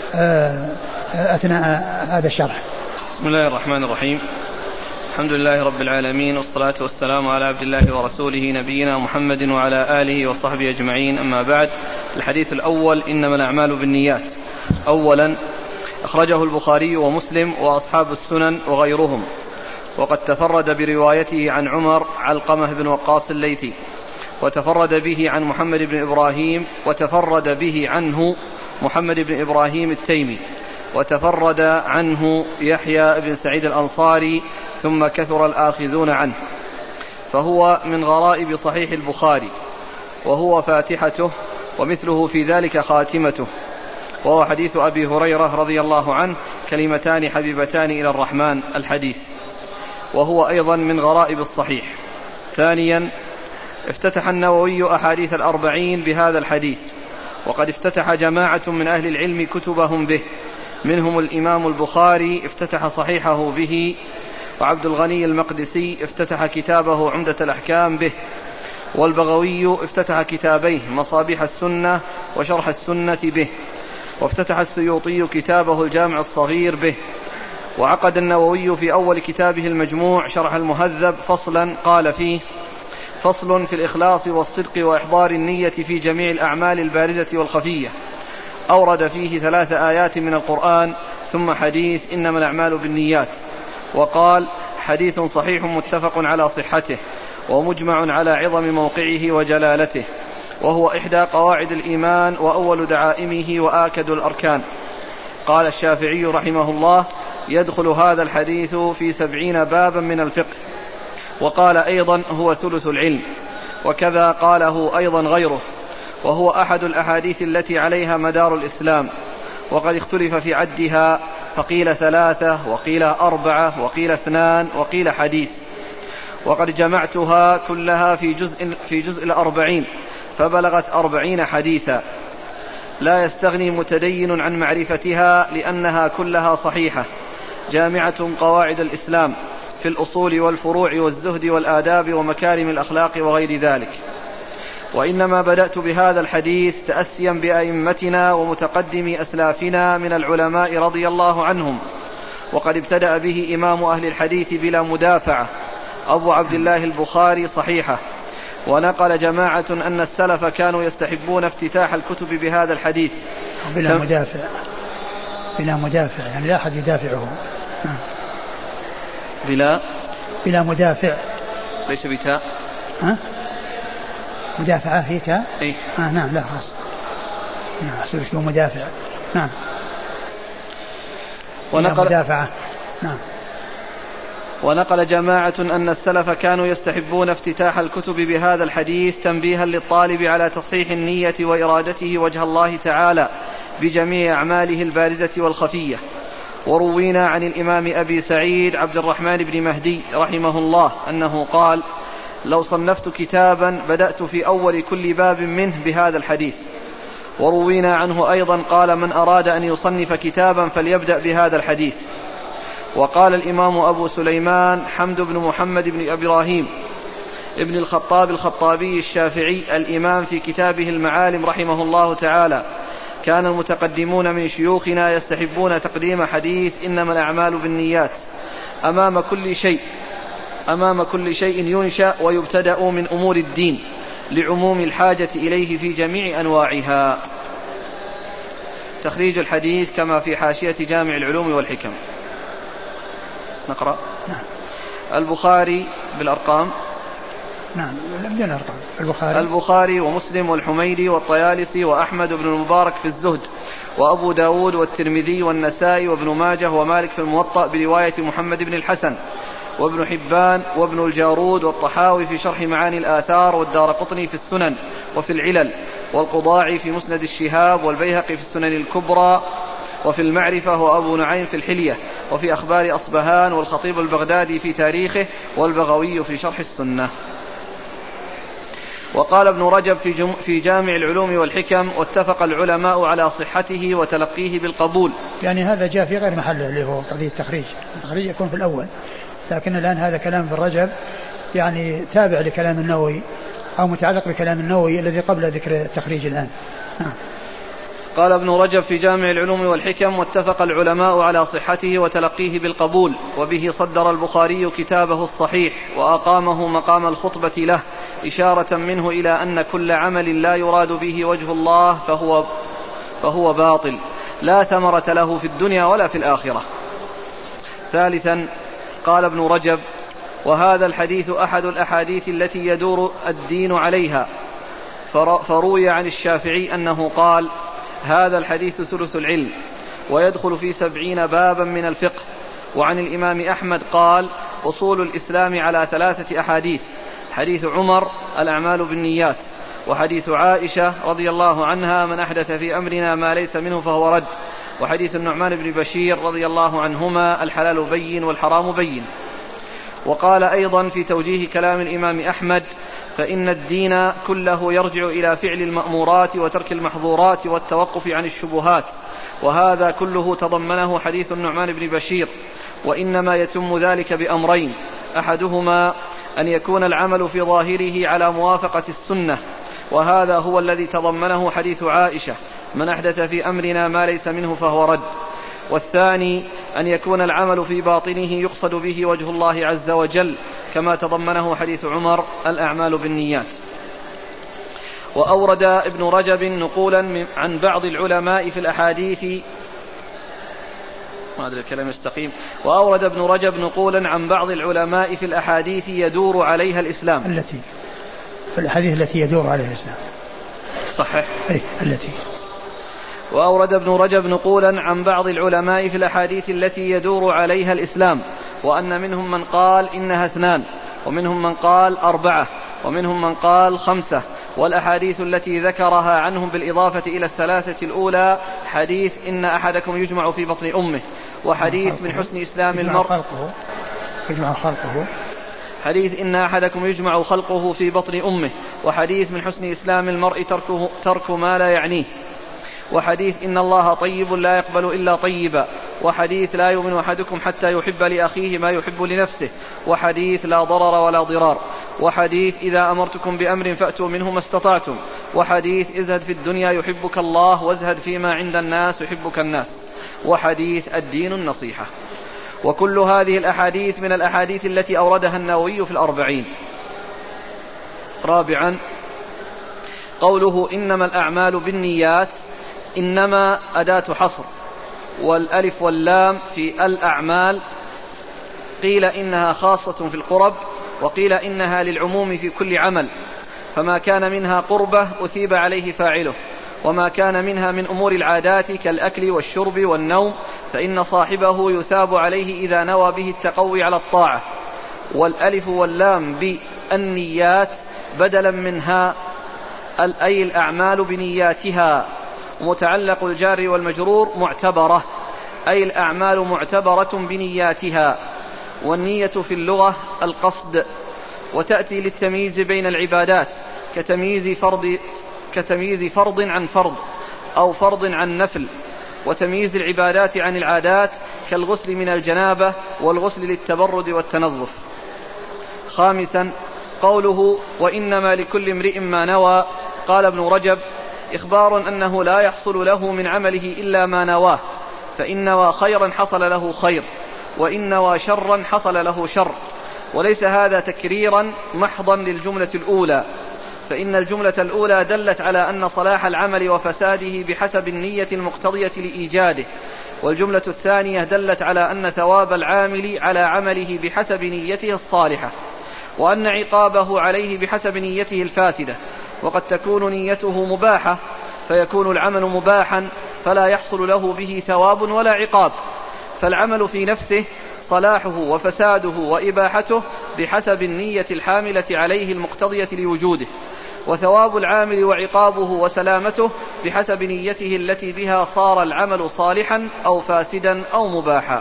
أثناء هذا الشرح. بسم الله الرحمن الرحيم. الحمد لله رب العالمين، والصلاة والسلام على عبد الله ورسوله نبينا محمد وعلى آله وصحبه أجمعين، أما بعد. الحديث الأول: إنما الأعمال بالنيات. أولا، أخرجه البخاري ومسلم وأصحاب السنن وغيرهم، وقد تفرد بروايته عن عمر علقمة بن وقاص الليثي، وتفرد به عن محمد بن إبراهيم، وتفرد به عنه محمد بن إبراهيم التيمي، وتفرد عنه يحيى بن سعيد الأنصاري، ثم كثر الآخذون عنه، فهو من غرائب صحيح البخاري، وهو فاتحته، ومثله في ذلك خاتمته، وهو حديث أبي هريرة رضي الله عنه: كلمتان حبيبتان إلى الرحمن، الحديث، وهو أيضا من غرائب الصحيح. ثانيا، افتتح النووي أحاديث 40 بهذا الحديث، وقد افتتح جماعة من أهل العلم كتبهم به، منهم الإمام البخاري افتتح صحيحه به، وعبد الغني المقدسي افتتح كتابه عمدة الأحكام به، والبغوي افتتح كتابيه مصابيح السنة وشرح السنة به، وافتتح السيوطي كتابه الجامع الصغير به. وعقد النووي في أول كتابه المجموع شرح المهذب فصلا قال فيه: فصل في الإخلاص والصدق وإحضار النية في جميع الأعمال البارزة والخفية. أورد فيه 3 آيات من القرآن، ثم حديث إنما الأعمال بالنيات، وقال: حديث صحيح متفق على صحته، ومجمع على عظم موقعه وجلالته، وهو إحدى قواعد الإيمان وأول دعائمه وآكد الأركان. قال الشافعي رحمه الله: يدخل هذا الحديث في 70 بابا من الفقه. وقال أيضا: هو ثلث العلم. وكذا قاله أيضا غيره، وهو أحد الأحاديث التي عليها مدار الإسلام، وقد اختلف في عدها، فقيل 3 وقيل 4 وقيل 2 وقيل حديث. وقد جمعتها كلها في جزء 40 فبلغت 40 حديثا، لا يستغني متدين عن معرفتها لأنها كلها صحيحة جامعة قواعد الإسلام في الأصول والفروع والزهد والآداب ومكارم الأخلاق وغير ذلك. وإنما بدأت بهذا الحديث تأسيا بأئمتنا ومتقدمي أسلافنا من العلماء رضي الله عنهم، وقد ابتدأ به إمام أهل الحديث بلا مدافعة أبو عبد الله البخاري صحيحة. ونقل جماعة أن السلف كانوا يستحبون افتتاح الكتب بهذا الحديث بلا مدافع يعني لا أحد يدافعه. بلا مدافع ليس بتاء مدافعة هي تاء إيه؟ نعم لا خلاص نعم شو مدافع نعم مدافعة نعم. ونقل جماعة أن السلف كانوا يستحبون افتتاح الكتب بهذا الحديث تنبيها للطالب على تصحيح النية وإرادته وجه الله تعالى بجميع أعماله البارزة والخفية. وروينا عن الإمام أبي سعيد عبد الرحمن بن مهدي رحمه الله أنه قال: لو صنفت كتابا بدأت في أول كل باب منه بهذا الحديث. وروينا عنه أيضا قال: من أراد أن يصنف كتابا فليبدأ بهذا الحديث. وقال الإمام أبو سليمان حمد بن محمد بن إبراهيم ابن الخطاب الخطابي الشافعي الإمام في كتابه المعالم رحمه الله تعالى: كان المتقدمون من شيوخنا يستحبون تقديم حديث إنما الأعمال بالنيات أمام كل شيء ينشأ ويبتدأ من أمور الدين لعموم الحاجة إليه في جميع أنواعها. تخريج الحديث كما في حاشية جامع العلوم والحكم. نقرأ. نعم. البخاري بالأرقام. نعم بدون أرقام. البخاري ومسلم والحميدي والطيالسي وأحمد بن المبارك في الزهد، وأبو داود والترمذي والنسائي وابن ماجه ومالك في الموطأ برواية محمد بن الحسن، وابن حبان وابن الجارود والطحاوي في شرح معاني الآثار، والدارقطني في السنن وفي العلل، والقضاعي في مسند الشهاب، والبيهقي في السنن الكبرى وفي المعرفة، وأبو نعيم في الحلية وفي أخبار أصبهان، والخطيب البغدادي في تاريخه، والبغوي في شرح السنة. وقال ابن رجب في جامع العلوم والحكم: واتفق العلماء على صحته وتلقيه بالقبول. يعني هذا جاء في غير محله اللي هو قضية التخريج يكون في الأول، لكن الآن هذا كلام ابن رجب يعني تابع لكلام النووي أو متعلق بكلام النووي الذي قبل ذكر التخريج الآن. قال ابن رجب في جامع العلوم والحكم: واتفق العلماء على صحته وتلقيه بالقبول، وبه صدر البخاري كتابه الصحيح وأقامه مقام الخطبة له، إشارة منه إلى أن كل عمل لا يراد به وجه الله فهو باطل لا ثمرة له في الدنيا ولا في الآخرة. ثالثا قال ابن رجب: وهذا الحديث أحد الأحاديث التي يدور الدين عليها، فروي عن الشافعي أنه قال: هذا الحديث ثلث العلم ويدخل في 70 بابا من الفقه. وعن الإمام أحمد قال: أصول الإسلام على 3 أحاديث: حديث عمر الأعمال بالنيات، وحديث عائشة رضي الله عنها من أحدث في أمرنا ما ليس منه فهو رد، وحديث النعمان بن بشير رضي الله عنهما الحلال بين والحرام بين. وقال أيضا في توجيه كلام الإمام أحمد: فإن الدين كله يرجع إلى فعل المأمورات وترك المحظورات والتوقف عن الشبهات، وهذا كله تضمنه حديث النعمان بن بشير، وإنما يتم ذلك بأمرين: أحدهما أن يكون العمل في ظاهره على موافقة السنة، وهذا هو الذي تضمنه حديث عائشة من أحدث في أمرنا ما ليس منه فهو رد، والثاني أن يكون العمل في باطنه يقصد به وجه الله عز وجل كما تضمنه حديث عمر الأعمال بالنيات. وأورد ابن رجب نقولا عن بعض العلماء في الأحاديث ما أدري الكلام يستقيم. وأورد ابن رجب نقولا عن بعض العلماء في الأحاديث يدور عليها الإسلام، في الأحاديث التي يدور عليها الإسلام. صحح. التي. وأورد ابن رجب نقولا عن بعض العلماء في الأحاديث التي يدور عليها الإسلام، وأن منهم من قال إنها 2، ومنهم من قال 4، ومنهم من قال 5. والأحاديث التي ذكرها عنهم بالإضافة إلى الثلاثة الأولى حديث إن أحدكم يجمع في بطن أمه، وحديث من حسن إسلام المرء حديث إن أحدكم يجمع خلقه في بطن أمه، وحديث من حسن إسلام المرء ترك ما لا يعنيه، وحديث إن الله طيب لا يقبل إلا طيبا، وحديث لا يؤمن أحدكم حتى يحب لأخيه ما يحب لنفسه، وحديث لا ضرر ولا ضرار، وحديث إذا أمرتكم بأمر فأتوا منه ما استطعتم، وحديث ازهد في الدنيا يحبك الله وازهد فيما عند الناس يحبك الناس، وحديث الدين النصيحة. وكل هذه الأحاديث من الأحاديث التي أوردها النووي في 40. رابعا، قوله إنما الأعمال بالنيات، إنما أداة حصر، والألف واللام في الأعمال قيل إنها خاصة في القرب، وقيل إنها للعموم في كل عمل، فما كان منها قربة أثيب عليه فاعله، وما كان منها من أمور العادات كالأكل والشرب والنوم فإن صاحبه يثاب عليه إذا نوى به التقوي على الطاعة. والألف واللام بالنيات بدلا منها أي الأعمال بنياتها، متعلق الجار والمجرور معتبرة، أي الأعمال معتبرة بنياتها. والنية في اللغة القصد، وتأتي للتمييز بين العبادات كتمييز فرض عن فرض أو فرض عن نفل، وتمييز العبادات عن العادات كالغسل من الجنابة والغسل للتبرد والتنظف. خامسا، قوله وإنما لكل امرئ ما نوى، قال ابن رجب إخبار أنه لا يحصل له من عمله إلا ما نواه، فإن نوى خيرا حصل له خير، وإن نوى شرا حصل له شر، وليس هذا تكريرا محضا للجملة الأولى، فإن الجملة الأولى دلت على أن صلاح العمل وفساده بحسب النية المقتضية لإيجاده، والجملة الثانية دلت على أن ثواب العامل على عمله بحسب نيته الصالحة، وأن عقابه عليه بحسب نيته الفاسدة. وقد تكون نيته مباحة فيكون العمل مباحا فلا يحصل له به ثواب ولا عقاب، فالعمل في نفسه صلاحه وفساده وإباحته بحسب النية الحاملة عليه المقتضية لوجوده، وثواب العامل وعقابه وسلامته بحسب نيته التي بها صار العمل صالحا أو فاسدا أو مباحا.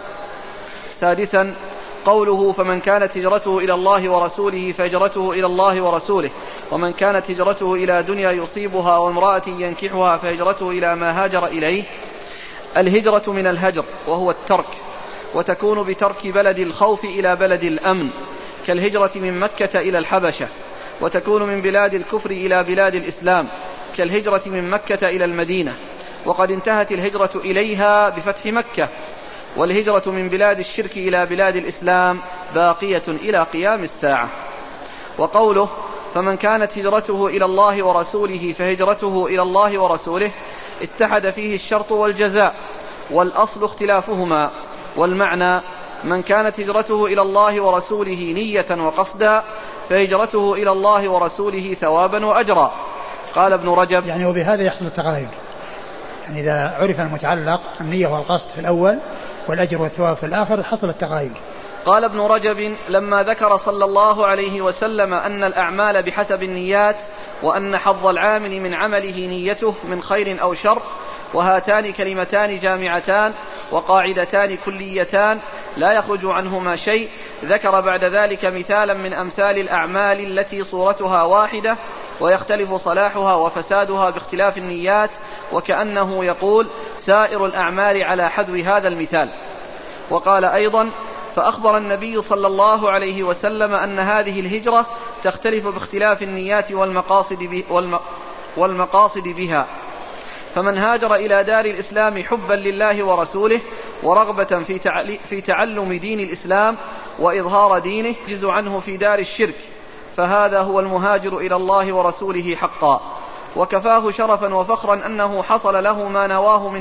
سادسا، قوله فمن كانت هجرته إلى الله ورسوله فهجرته إلى الله ورسوله، ومن كانت هجرته إلى دنيا يصيبها وامرأة ينكحها فهجرته إلى ما هاجر إليه. الهجرة من الهجر وهو الترك، وتكون بترك بلد الخوف إلى بلد الأمن، كالهجرة من مكة إلى الحبشة، وتكون من بلاد الكفر إلى بلاد الإسلام، كالهجرة من مكة إلى المدينة، وقد انتهت الهجرة إليها بفتح مكة. والهجرة من بلاد الشرك إلى بلاد الإسلام باقية إلى قيام الساعة. وقوله فمن كانت هجرته إلى الله ورسوله فهجرته إلى الله ورسوله اتحد فيه الشرط والجزاء، والأصل اختلافهما، والمعنى من كانت هجرته إلى الله ورسوله نية وقصدا فهجرته إلى الله ورسوله ثوابا وأجرا. قال ابن رجب يعني وبهذا يحصل التغاير، يعني إذا عرف المتعلق النية والقصد في الأول والأجر والثواب في الآخر حصل التغاير. قال ابن رجب لما ذكر صلى الله عليه وسلم أن الأعمال بحسب النيات، وأن حظ العامل من عمله نيته من خير أو شر، وهاتان كلمتان جامعتان وقاعدتان كليتان لا يخرج عنهما شيء، ذكر بعد ذلك مثالا من أمثال الأعمال التي صورتها واحدة ويختلف صلاحها وفسادها باختلاف النيات، وكأنه يقول سائر الأعمال على حذو هذا المثال. وقال أيضا فأخبر النبي صلى الله عليه وسلم أن هذه الهجرة تختلف باختلاف النيات والمقاصد بها، فمن هاجر إلى دار الإسلام حبا لله ورسوله ورغبة في تعلم دين الإسلام وإظهار دينه يجز عنه في دار الشرك، فهذا هو المهاجر إلى الله ورسوله حقا. وكفاه شرفا وفخرا أنه حصل له ما نواه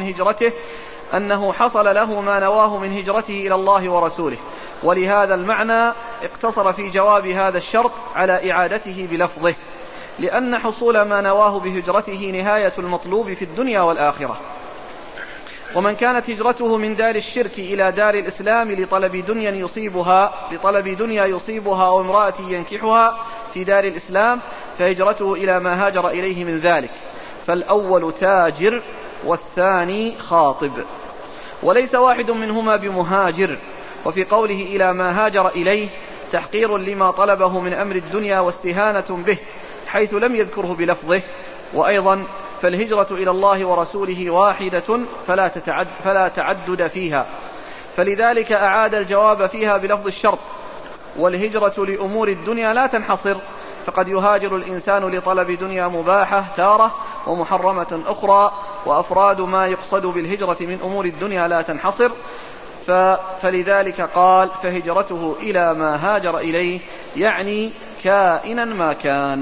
من هجرته إلى الله ورسوله. ولهذا المعنى اقتصر في جواب هذا الشرط على إعادته بلفظه، لأن حصول ما نواه بهجرته نهاية المطلوب في الدنيا والآخرة. ومن كانت هجرته من دار الشرك إلى دار الإسلام لطلب دنيا يصيبها أو امرأة ينكحها في دار الإسلام فهجرته إلى ما هاجر إليه من ذلك، فالأول تاجر والثاني خاطب، وليس واحد منهما بمهاجر. وفي قوله إلى ما هاجر إليه تحقير لما طلبه من أمر الدنيا واستهانة به، حيث لم يذكره بلفظه. وأيضا فالهجرة إلى الله ورسوله واحدة فلا تعدد فيها، فلذلك أعاد الجواب فيها بلفظ الشرط. والهجرة لأمور الدنيا لا تنحصر، فقد يهاجر الإنسان لطلب دنيا مباحة تارة ومحرمة أخرى، وأفراد ما يقصد بالهجرة من أمور الدنيا لا تنحصر. فلذلك قال فهجرته إلى ما هاجر إليه، يعني كائنا ما كان.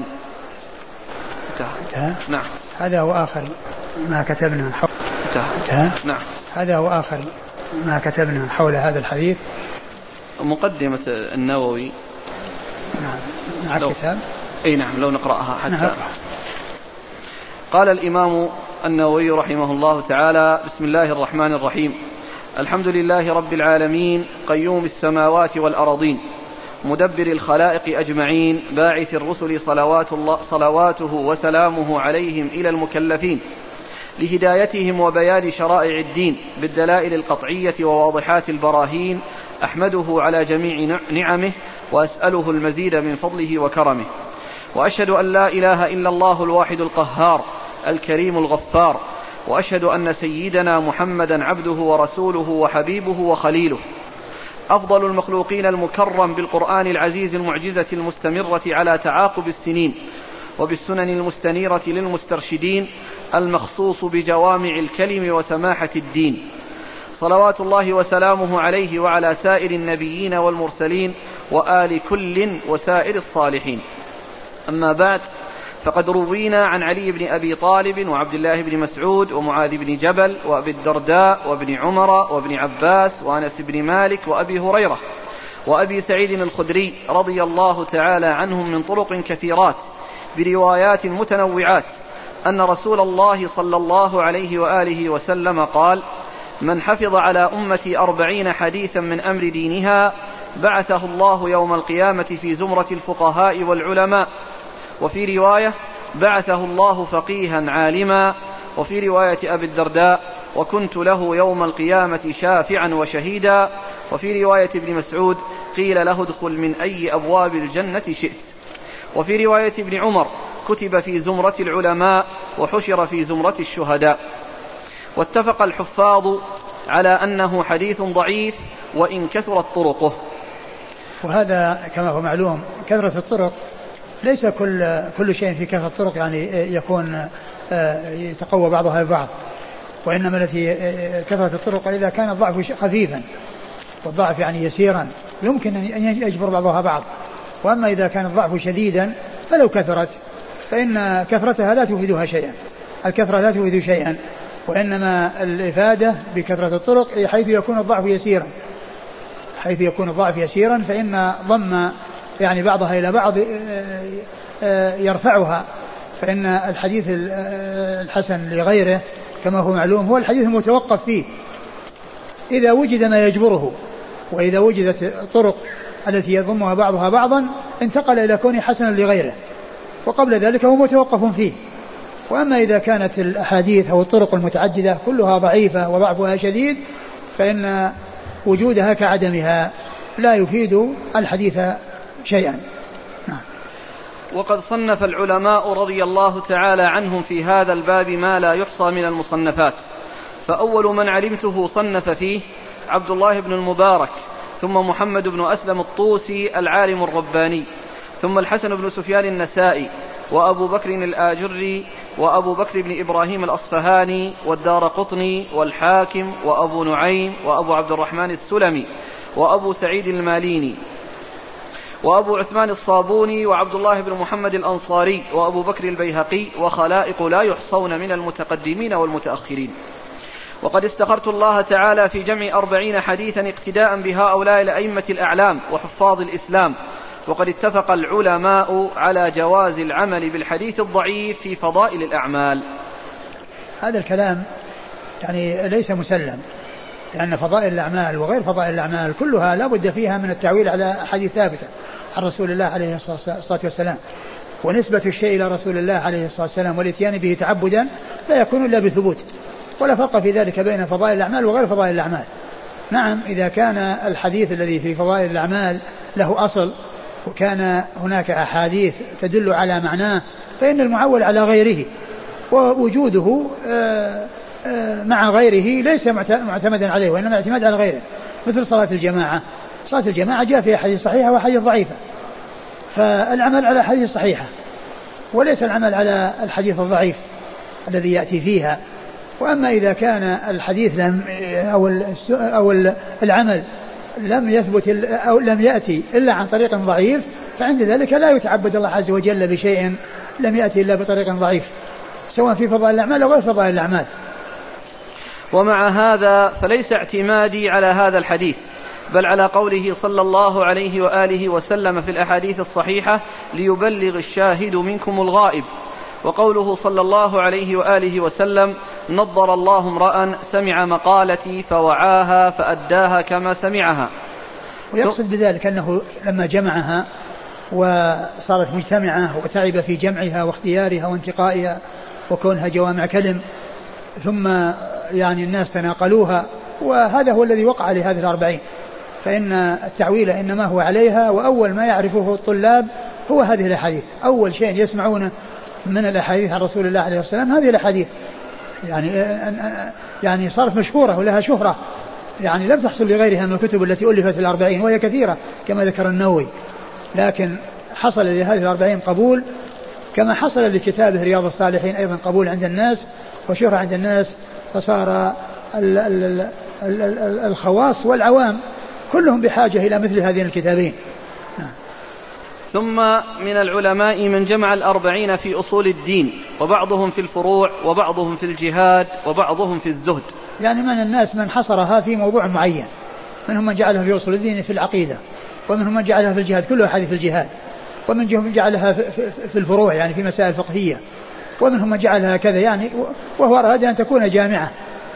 نعم. هذا هو آخر ما كتبنا نعم. هذا هو آخر ما كتبنا حول هذا الحديث. مقدمة النووي. نعم الكتاب. أي نعم، لو نقرأها حتى. قال الإمام النووي رحمه الله تعالى: بسم الله الرحمن الرحيم. الحمد لله رب العالمين، قيوم السماوات والأرضين، مدبر الخلائق أجمعين، باعث الرسل صلواته وسلامه عليهم إلى المكلفين لهدايتهم وبيان شرائع الدين بالدلائل القطعية وواضحات البراهين. أحمده على جميع نعمه وأسأله المزيد من فضله وكرمه، وأشهد أن لا إله إلا الله الواحد القهار الكريم الغفار، وأشهد أن سيدنا محمدا عبده ورسوله وحبيبه وخليله، أفضل المخلوقين المكرم بالقرآن العزيز المعجزة المستمرة على تعاقب السنين وبالسنن المستنيرة للمسترشدين، المخصوص بجوامع الكلم وسماحة الدين، صلوات الله وسلامه عليه وعلى سائر النبيين والمرسلين وآل كل وسائر الصالحين. أما بعد، فقد روينا عن علي بن أبي طالب وعبد الله بن مسعود ومعاذ بن جبل وأبي الدرداء وابن عمر وابن عباس وأنس بن مالك وأبي هريرة وأبي سعيد الخدري رضي الله تعالى عنهم من طرق كثيرات بروايات متنوعات أن رسول الله صلى الله عليه وآله وسلم قال: من حفظ على أمتي 40 حديثا من أمر دينها بعثه الله يوم القيامة في زمرة الفقهاء والعلماء. وفي رواية: بعثه الله فقيها عالما. وفي رواية أبي الدرداء: وكنت له يوم القيامة شافعا وشهيدا. وفي رواية ابن مسعود: قيل له ادخل من أي أبواب الجنة شئت. وفي رواية ابن عمر: كتب في زمرة العلماء وحشر في زمرة الشهداء. واتفق الحفاظ على أنه حديث ضعيف وإن كثرت طرقه. وهذا كما هو معلوم كثرة الطرق ليس كل شيء في كثرة الطرق يعني يكون يتقوى بعضها ببعض، وإنما التي كثرة الطرق إذا كان الضعف خفيفا والضعف يعني يسيرا يمكن أن يجبر بعضها بعض. وأما إذا كان الضعف شديدا فلو كثرت فإن كثرتها لا تفيدها شيئا، الكثرة لا تفيد شيئا، وإنما الإفادة بكثرة الطرق حيث يكون الضعف يسيرا فإن ضم يعني بعضها إلى بعض يرفعها. فإن الحديث الحسن لغيره كما هو معلوم هو الحديث المتوقف فيه إذا وجد ما يجبره، وإذا وجدت الطرق التي يضمها بعضها بعضا انتقل إلى كونه حسنا لغيره، وقبل ذلك هو متوقف فيه. وأما إذا كانت الأحاديث أو الطرق المتعددة كلها ضعيفة وضعفها شديد فإن وجودها كعدمها لا يفيد الحديث شيئا. وقد صنف العلماء رضي الله تعالى عنهم في هذا الباب ما لا يحصى من المصنفات. فأول من علمته صنف فيه عبد الله بن المبارك، ثم محمد بن أسلم الطوسي العالم الرباني، ثم الحسن بن سفيان النسائي، وأبو بكر الآجري، وأبو بكر بن إبراهيم الأصفهاني، والدارقطني، والحاكم، وأبو نعيم، وأبو عبد الرحمن السلمي، وأبو سعيد الماليني، وأبو عثمان الصابوني، وعبد الله بن محمد الأنصاري، وأبو بكر البيهقي، وخلائق لا يحصون من المتقدمين والمتأخرين. وقد استخرت الله تعالى في جمع 40 حديثا اقتداء بهؤلاء الأئمة الأعلام وحفاظ الإسلام، وقد اتفق العلماء على جواز العمل بالحديث الضعيف في فضائل الأعمال. هذا الكلام يعني ليس مسلم، لأن فضائل الأعمال وغير فضائل الأعمال كلها لا بد فيها من التعويل على حديث ثابتة عن رسول الله عليه الصلاة والسلام، ونسبة الشيء إلى رسول الله عليه الصلاة والسلام والاتيان به تعبدا لا يكون إلا بثبوت، ولا فرق في ذلك بين فضائل الأعمال وغير فضائل الأعمال. نعم إذا كان الحديث الذي في فضائل الأعمال له أصل وكان هناك أحاديث تدل على معناه فإن المعول على غيره، ووجوده مع غيره ليس معتمدا عليه وإنما اعتماد على غيره، مثل صلاة الجماعة. صلاة الجماعة جاء فيها حديث صحيحة وحديث ضعيفة، فالعمل على حديث صحيحة وليس العمل على الحديث الضعيف الذي يأتي فيها. وأما إذا كان الحديث أو العمل لم يثبت أو لم يأتي إلا عن طريق ضعيف، فعند ذلك لا يتعبد الله عز وجل بشيء لم يأتي إلا بطريق ضعيف، سواء في فضائل الأعمال أو غير فضائل الأعمال. ومع هذا فليس اعتمادي على هذا الحديث، بل على قوله صلى الله عليه وآله وسلم في الأحاديث الصحيحة: ليبلغ الشاهد منكم الغائب. وقوله صلى الله عليه وآله وسلم: نضر الله امرأ سمع مقالتي فوعاها فأداها كما سمعها. ويقصد بذلك أنه لما جمعها وصارت مجتمعة وتعب في جمعها واختيارها وانتقائها وكونها جوامع كلم، ثم يعني الناس تناقلوها، وهذا هو الذي وقع لهذه الأربعين، فإن التعويل إنما هو عليها. وأول ما يعرفه الطلاب هو هذه الأحاديث، أول شيء يسمعونه من الأحاديث عن رسول الله عليه السلام هذه الأحاديث، يعني صارت مشهورة ولها شهرة، يعني لم تحصل لغيرها من الكتب التي ألفت في الأربعين وهي كثيرة كما ذكر النووي، لكن حصل لهذه الأربعين قبول كما حصل لكتابه رياض الصالحين أيضا قبول عند الناس وشهرة عند الناس، فصار الخواص والعوام كلهم بحاجة إلى مثل هذين الكتابين. ثم من العلماء من جمع الأربعين في أصول الدين، وبعضهم في الفروع، وبعضهم في الجهاد، وبعضهم في الزهد. يعني من الناس من حصرها في موضوع معين، منهم من جعلها في أصول الدين في العقيدة، ومنهم من جعلها في الجهاد كلها حديث الجهاد، ومنهم من جعلها في الفروع يعني في مسائل فقهية، ومنهم من جعلها كذا يعني، وهو أراد أن تكون جامعة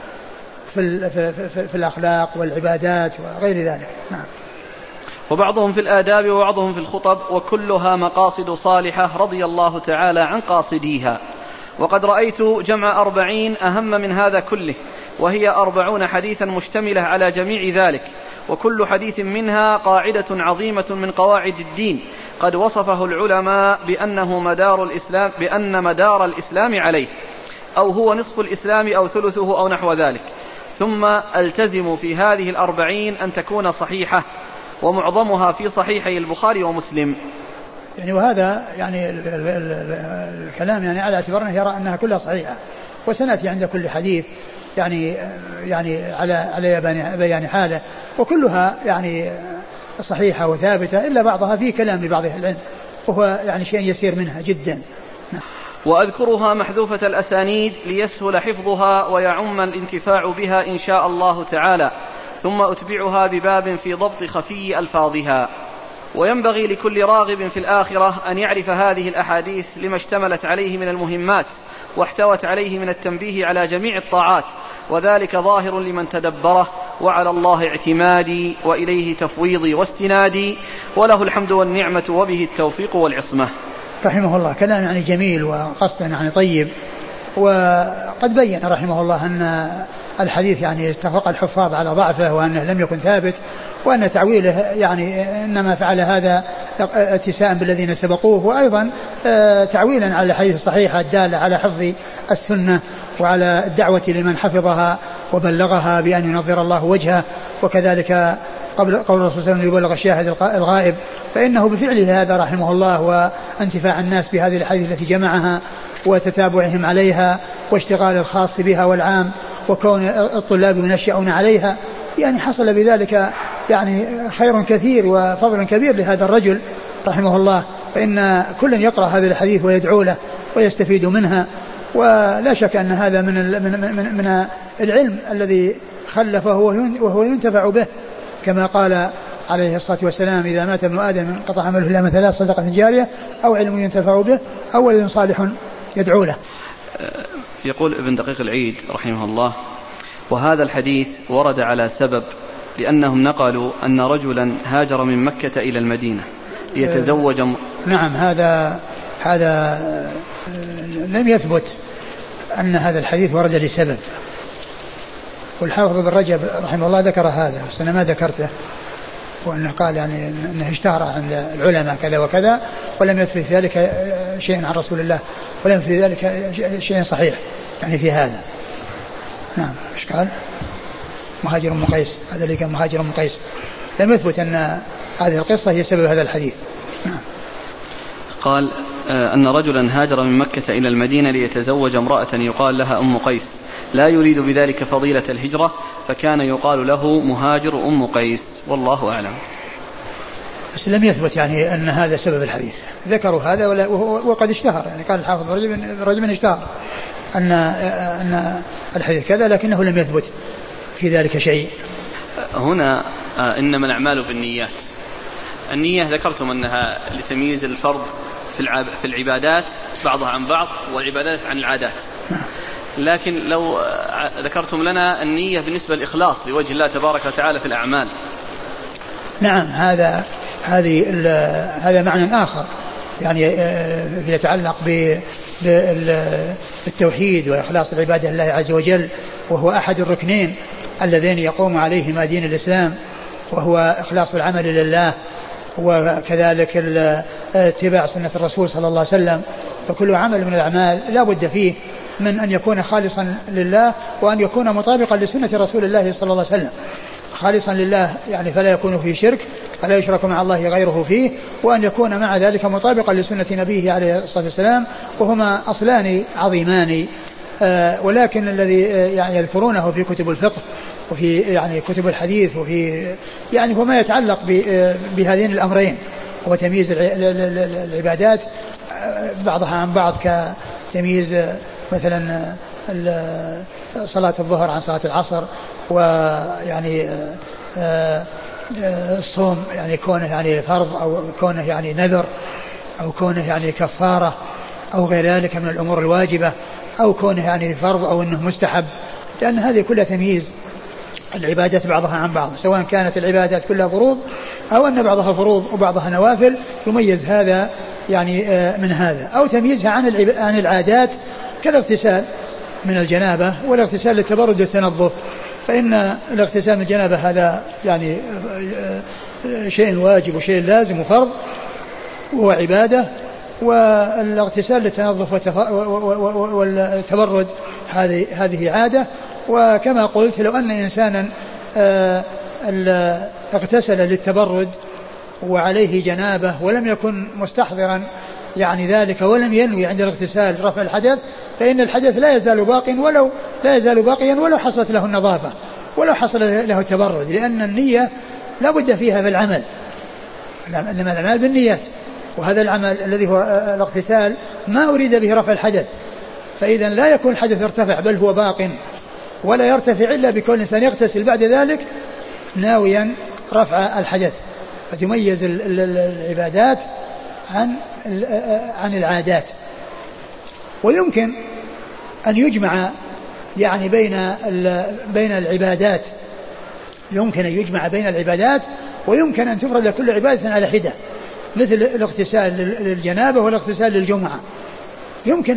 في الأخلاق والعبادات وغير ذلك. نعم. وبعضهم في الآداب وبعضهم في الخطب، وكلها مقاصد صالحة رضي الله تعالى عن قاصديها. وقد رأيت جمع 40 أهم من هذا كله، وهي 40 حديثا مشتملة على جميع ذلك، وكل حديث منها قاعدة عظيمة من قواعد الدين قد وصفه العلماء بأن مدار الإسلام عليه، أو هو نصف الإسلام أو ثلثه أو نحو ذلك. ثم ألتزم في هذه 40 أن تكون صحيحة، ومعظمها في صحيحي البخاري ومسلم. يعني وهذا يعني الكلام يعني على اعتبار أنه يرى أنها كلها صحيحة، وسنأتي عند كل حديث يعني على بيان حاله، وكلها يعني صحيحة وثابتة، إلا بعضها فيه كلام لبعض أهل العلم وهو يعني شيء يسير منها جدا. وأذكرها محذوفة الأسانيد ليسهل حفظها ويعم الانتفاع بها إن شاء الله تعالى، ثم أتبعها بباب في ضبط خفي ألفاظها. وينبغي لكل راغب في الآخرة أن يعرف هذه الأحاديث لما اشتملت عليه من المهمات واحتوت عليه من التنبيه على جميع الطاعات، وذلك ظاهر لمن تدبره، وعلى الله اعتمادي وإليه تفويضي واستنادي، وله الحمد والنعمة وبه التوفيق والعصمة. رحمه الله كلام يعني جميل وقصد يعني طيب. وقد بين رحمه الله أن الحديث يعني اتفق الحفاظ على ضعفه وأنه لم يكن ثابت، وأن تعويله يعني إنما فعل هذا اتساء بالذين سبقوه، وأيضا تعويلا على الحديث الصحيحة الدالة على حفظ السنة وعلى الدعوة لمن حفظها وبلغها بأن ينظر الله وجهه. وكذلك قول الرسول صلى الله عليه وسلم يبلغ الشاهد الغائب، فإنه بفعله هذا رحمه الله وانتفاع الناس بهذه الحديث التي جمعها وتتابعهم عليها واشتغال الخاص بها والعام وكون الطلاب ينشأون عليها، يعني حصل بذلك يعني خير كثير وفضل كبير لهذا الرجل رحمه الله. فإن كل يقرأ هذا الحديث ويدعو له ويستفيد منها، ولا شك أن هذا من العلم الذي خلفه وهو ينتفع به، كما قال عليه الصلاة والسلام إذا مات ابن آدم انقطع عمله إلا من ثلاث: صدقة جارية أو علم ينتفع به أو ولد صالح يدعو له. يقول ابن دقيق العيد رحمه الله: وهذا الحديث ورد على سبب، لأنهم نقلوا أن رجلا هاجر من مكة إلى المدينة ليتزوج. نعم، هذا لم يثبت أن هذا الحديث ورد لسبب، والحافظ بن رجب رحمه الله ذكر هذا، بس أنا ما ذكرته، وأنه قال يعني أنه اشتهر عند العلماء كذا وكذا، ولم يثبت ذلك شيء عن رسول الله، ولم يثبت ذلك شيء صحيح يعني في هذا. نعم. ايش قال؟ مهاجر أم قيس، هذا اللي كان مهاجر أم قيس، لم يثبت أن هذه القصة هي سبب هذا الحديث. نعم. قال أن رجلا هاجر من مكة إلى المدينة ليتزوج امرأة يقال لها أم قيس، لا يريد بذلك فضيلة الهجرة، فكان يقال له مهاجر أم قيس، والله أعلم. بس لم يثبت يعني أن هذا سبب الحديث، ذكروا هذا وقد اشتهر، يعني قال الحافظ رجل اشتهر أن الحديث كذا، لكنه لم يثبت في ذلك شيء. هنا إنما الأعمال بالنيات. النية ذكرتم أنها لتمييز الفرض في العبادات بعضها عن بعض، والعبادات عن العادات، لكن لو ذكرتم لنا النية بالنسبة للإخلاص لوجه الله تبارك وتعالى في الأعمال. نعم، هذا معنى آخر، يعني يتعلق بالتوحيد وإخلاص العبادة لله عز وجل، وهو أحد الركنين اللذين يقوم عليهما دين الإسلام، وهو إخلاص العمل لله، وكذلك اتباع سنة الرسول صلى الله عليه وسلم. فكل عمل من الأعمال لا بد فيه من أن يكون خالصا لله، وأن يكون مطابقا لسنة رسول الله صلى الله عليه وسلم. خالصا لله يعني فلا يكون فيه شرك، فلا يشرك مع الله غيره فيه، وأن يكون مع ذلك مطابقا لسنة نبيه عليه الصلاة والسلام، وهما أصلان عظيمان. ولكن الذي يعني يذكرونه في كتب الفقه وفي يعني كتب الحديث وفي يعني هو ما يتعلق بهذين الأمرين، هو تمييز العبادات بعضها عن بعض، كتمييز مثلا صلاة الظهر عن صلاة العصر، ويعني الصوم يعني كونه يعني فرض، أو كونه يعني نذر، أو كونه يعني كفارة، أو غير ذلك من الأمور الواجبة، أو كونه يعني فرض أو أنه مستحب، لأن هذه كلها تمييز العبادات بعضها عن بعض، سواء كانت العبادات كلها فروض أو أن بعضها فروض وبعضها نوافل، يميز هذا يعني من هذا، أو تمييزها عن العادات، كالاغتسال من الجنابة والاغتسال للتبرد والتنظف. فإن الاغتسال من الجنابة هذا يعني شيء واجب وشيء لازم وفرض وعبادة، والاغتسال للتنظف والتبرد هذه عادة. وكما قلت لو أن إنسانا اغتسل للتبرد وعليه جنابه ولم يكن مستحضرا يعني ذلك، ولم ينوي عند الاغتسال رفع الحدث، فإن الحدث لا يزال باقيا ولو حصلت له النظافة، ولو حصل له التبرد، لأن النية لا بد فيها في العمل، إنما الأعمال بالنيات، وهذا العمل الذي هو الاغتسال ما أريد به رفع الحدث، فإذا لا يكون الحدث ارتفع، بل هو باق، ولا يرتفع إلا بكل إنسان يغتسل بعد ذلك ناويا رفع الحدث. فتميز العبادات عن العادات. ويمكن أن يجمع يعني بين العبادات، يمكن أن يجمع بين العبادات، ويمكن أن تفرد كل عبادة على حدة، مثل الاغتسال للجنابة والاغتسال للجمعة، يمكن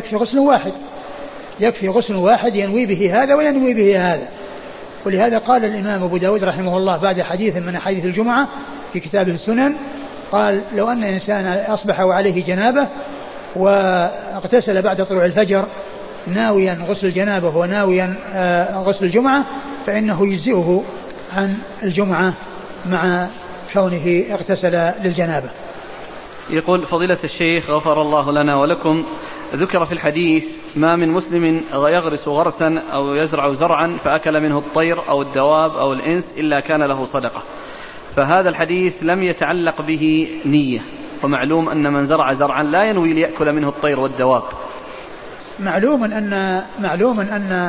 يكفي غسل واحد ينوي به هذا وينوي به هذا. ولهذا قال الإمام أبو داود رحمه الله بعد حديث من حديث الجمعة في كتابه السنن، قال لو أن إنسان أصبح وعليه جنابة واغتسل بعد طلوع الفجر ناويا غسل الجنابة وناويا غسل الجمعة، فإنه يجزئه عن الجمعة مع كونه اغتسل للجنابة. يقول فضيلة الشيخ غفر الله لنا ولكم، ذكر في الحديث ما من مسلم يغرس غرسا أو يزرع زرعا فأكل منه الطير أو الدواب أو الإنس إلا كان له صدقة، فهذا الحديث لم يتعلق به نية، ومعلوم أن من زرع زرعا لا ينوي ليأكل منه الطير والدواب. معلوم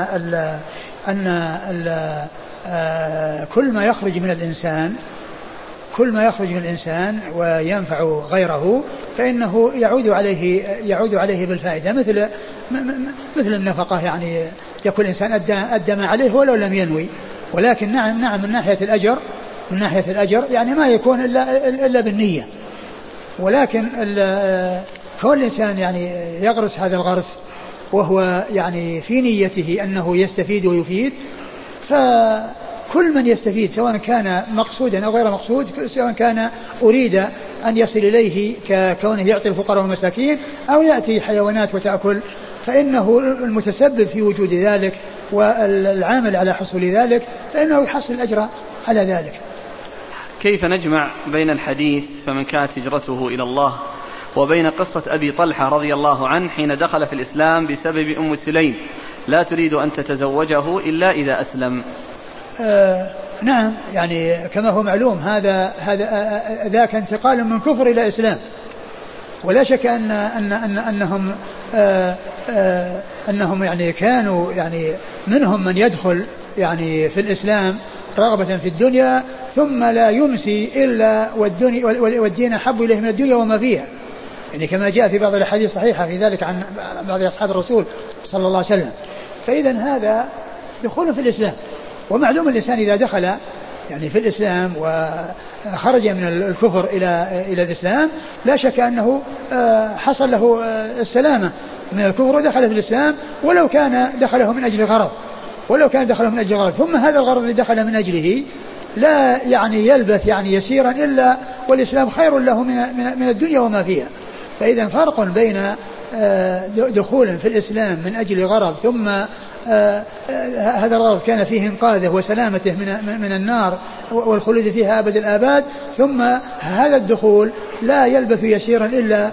أن كل ما يخرج من الإنسان كل ما يخرج من الإنسان وينفع غيره فإنه يعود عليه بالفائدة، مثل النفقة، يعني يكون الإنسان أدى ما عليه ولو لم ينوي. ولكن نعم من ناحية الأجر يعني ما يكون إلا بالنية. ولكن كون الإنسان يعني يغرس هذا الغرس وهو يعني في نيته أنه يستفيد ويفيد، فكل من يستفيد سواء كان مقصودا أو غير مقصود، سواء كان أريد أن يصل إليه ككونه يعطي الفقراء والمساكين أو يأتي حيوانات وتأكل، فإنه المتسبب في وجود ذلك والعامل على حصول ذلك فإنه يحصل الأجر على ذلك. كيف نجمع بين الحديث فمن كانت هجرته إلى الله وبين قصة أبي طلحة رضي الله عنه حين دخل في الإسلام بسبب أم سليم لا تريد أن تتزوجه إلا إذا أسلم؟ نعم، يعني كما هو معلوم هذا ذاك انتقال من كفر إلى إسلام، ولا شك أنهم يعني كانوا يعني منهم من يدخل يعني في الإسلام رغبة في الدنيا ثم لا يمسي إلا والدين أحب إليه من الدنيا وما فيها، يعني كما جاء في بعض الحديث الصحيحة في ذلك عن بعض أصحاب الرسول صلى الله عليه وسلم. فإذا هذا دخول في الإسلام، ومعلوم الإنسان إذا دخل يعني في الإسلام وخرج من الكفر إلى الإسلام لا شك أنه حصل له السلامة من الكفر ودخل في الإسلام، ولو كان دخله من أجل غرض، ثم هذا الغرض الذي دخل من أجله لا يعني يلبث يعني يسيرا إلا والإسلام خير له من الدنيا وما فيها. فإذا فرق بين دخول في الإسلام من أجل غرض ثم هذا الغرض كان فيه انقاذه وسلامته من النار والخلود فيها أبد الآباد، ثم هذا الدخول لا يلبث يسيرا إلا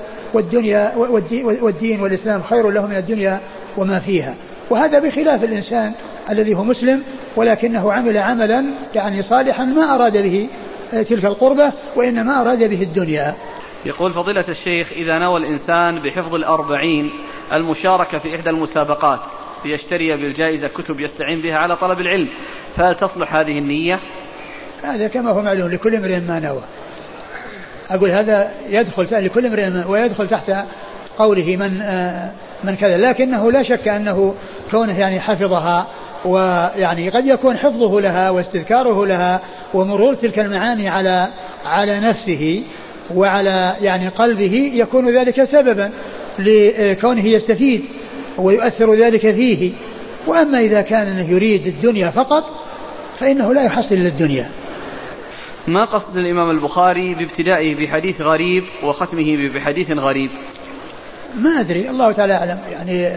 والدين والإسلام خير له من الدنيا وما فيها. وهذا بخلاف الإنسان الذي هو مسلم ولكنه عمل عملا يعني صالحا ما أراد به تلك القربة وإنما أراد به الدنيا. يقول فضيلة الشيخ إذا نوى الإنسان بحفظ 40 المشاركة في إحدى المسابقات ليشتري بالجائزة كتب يستعين بها على طلب العلم، فهل تصلح هذه النية؟ هذا كما هو معلوم لكل امرئ ما نوى. أقول هذا يدخل لكل امرئ ويدخل تحت قوله من كذا، لكنه لا شك أنه كونه يعني حفظها، ويعني قد يكون حفظه لها واستذكاره لها ومرور تلك المعاني على نفسه وعلى يعني قلبه يكون ذلك سببا لكونه يستفيد ويؤثر ذلك فيه. وأما إذا كان يريد الدنيا فقط فإنه لا يحصل للدنيا. ما قصد الإمام البخاري بابتدائه بحديث غريب وختمه بحديث غريب؟ ما أدري، الله تعالى أعلم. يعني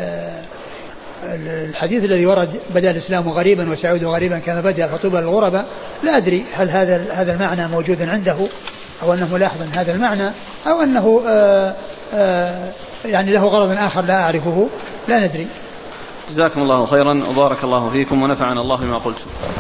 الحديث الذي ورد بدأ الإسلام غريبا وسيعود غريبا كما بدأ فطوبى للغرباء، لا أدري هل هذا المعنى موجود عنده أو أنه ملاحظ هذا المعنى أو أنه يعني له غرض آخر لا أعرفه، لا ندري. جزاكم الله خيرا وبارك الله فيكم ونفعنا الله بما قلتم.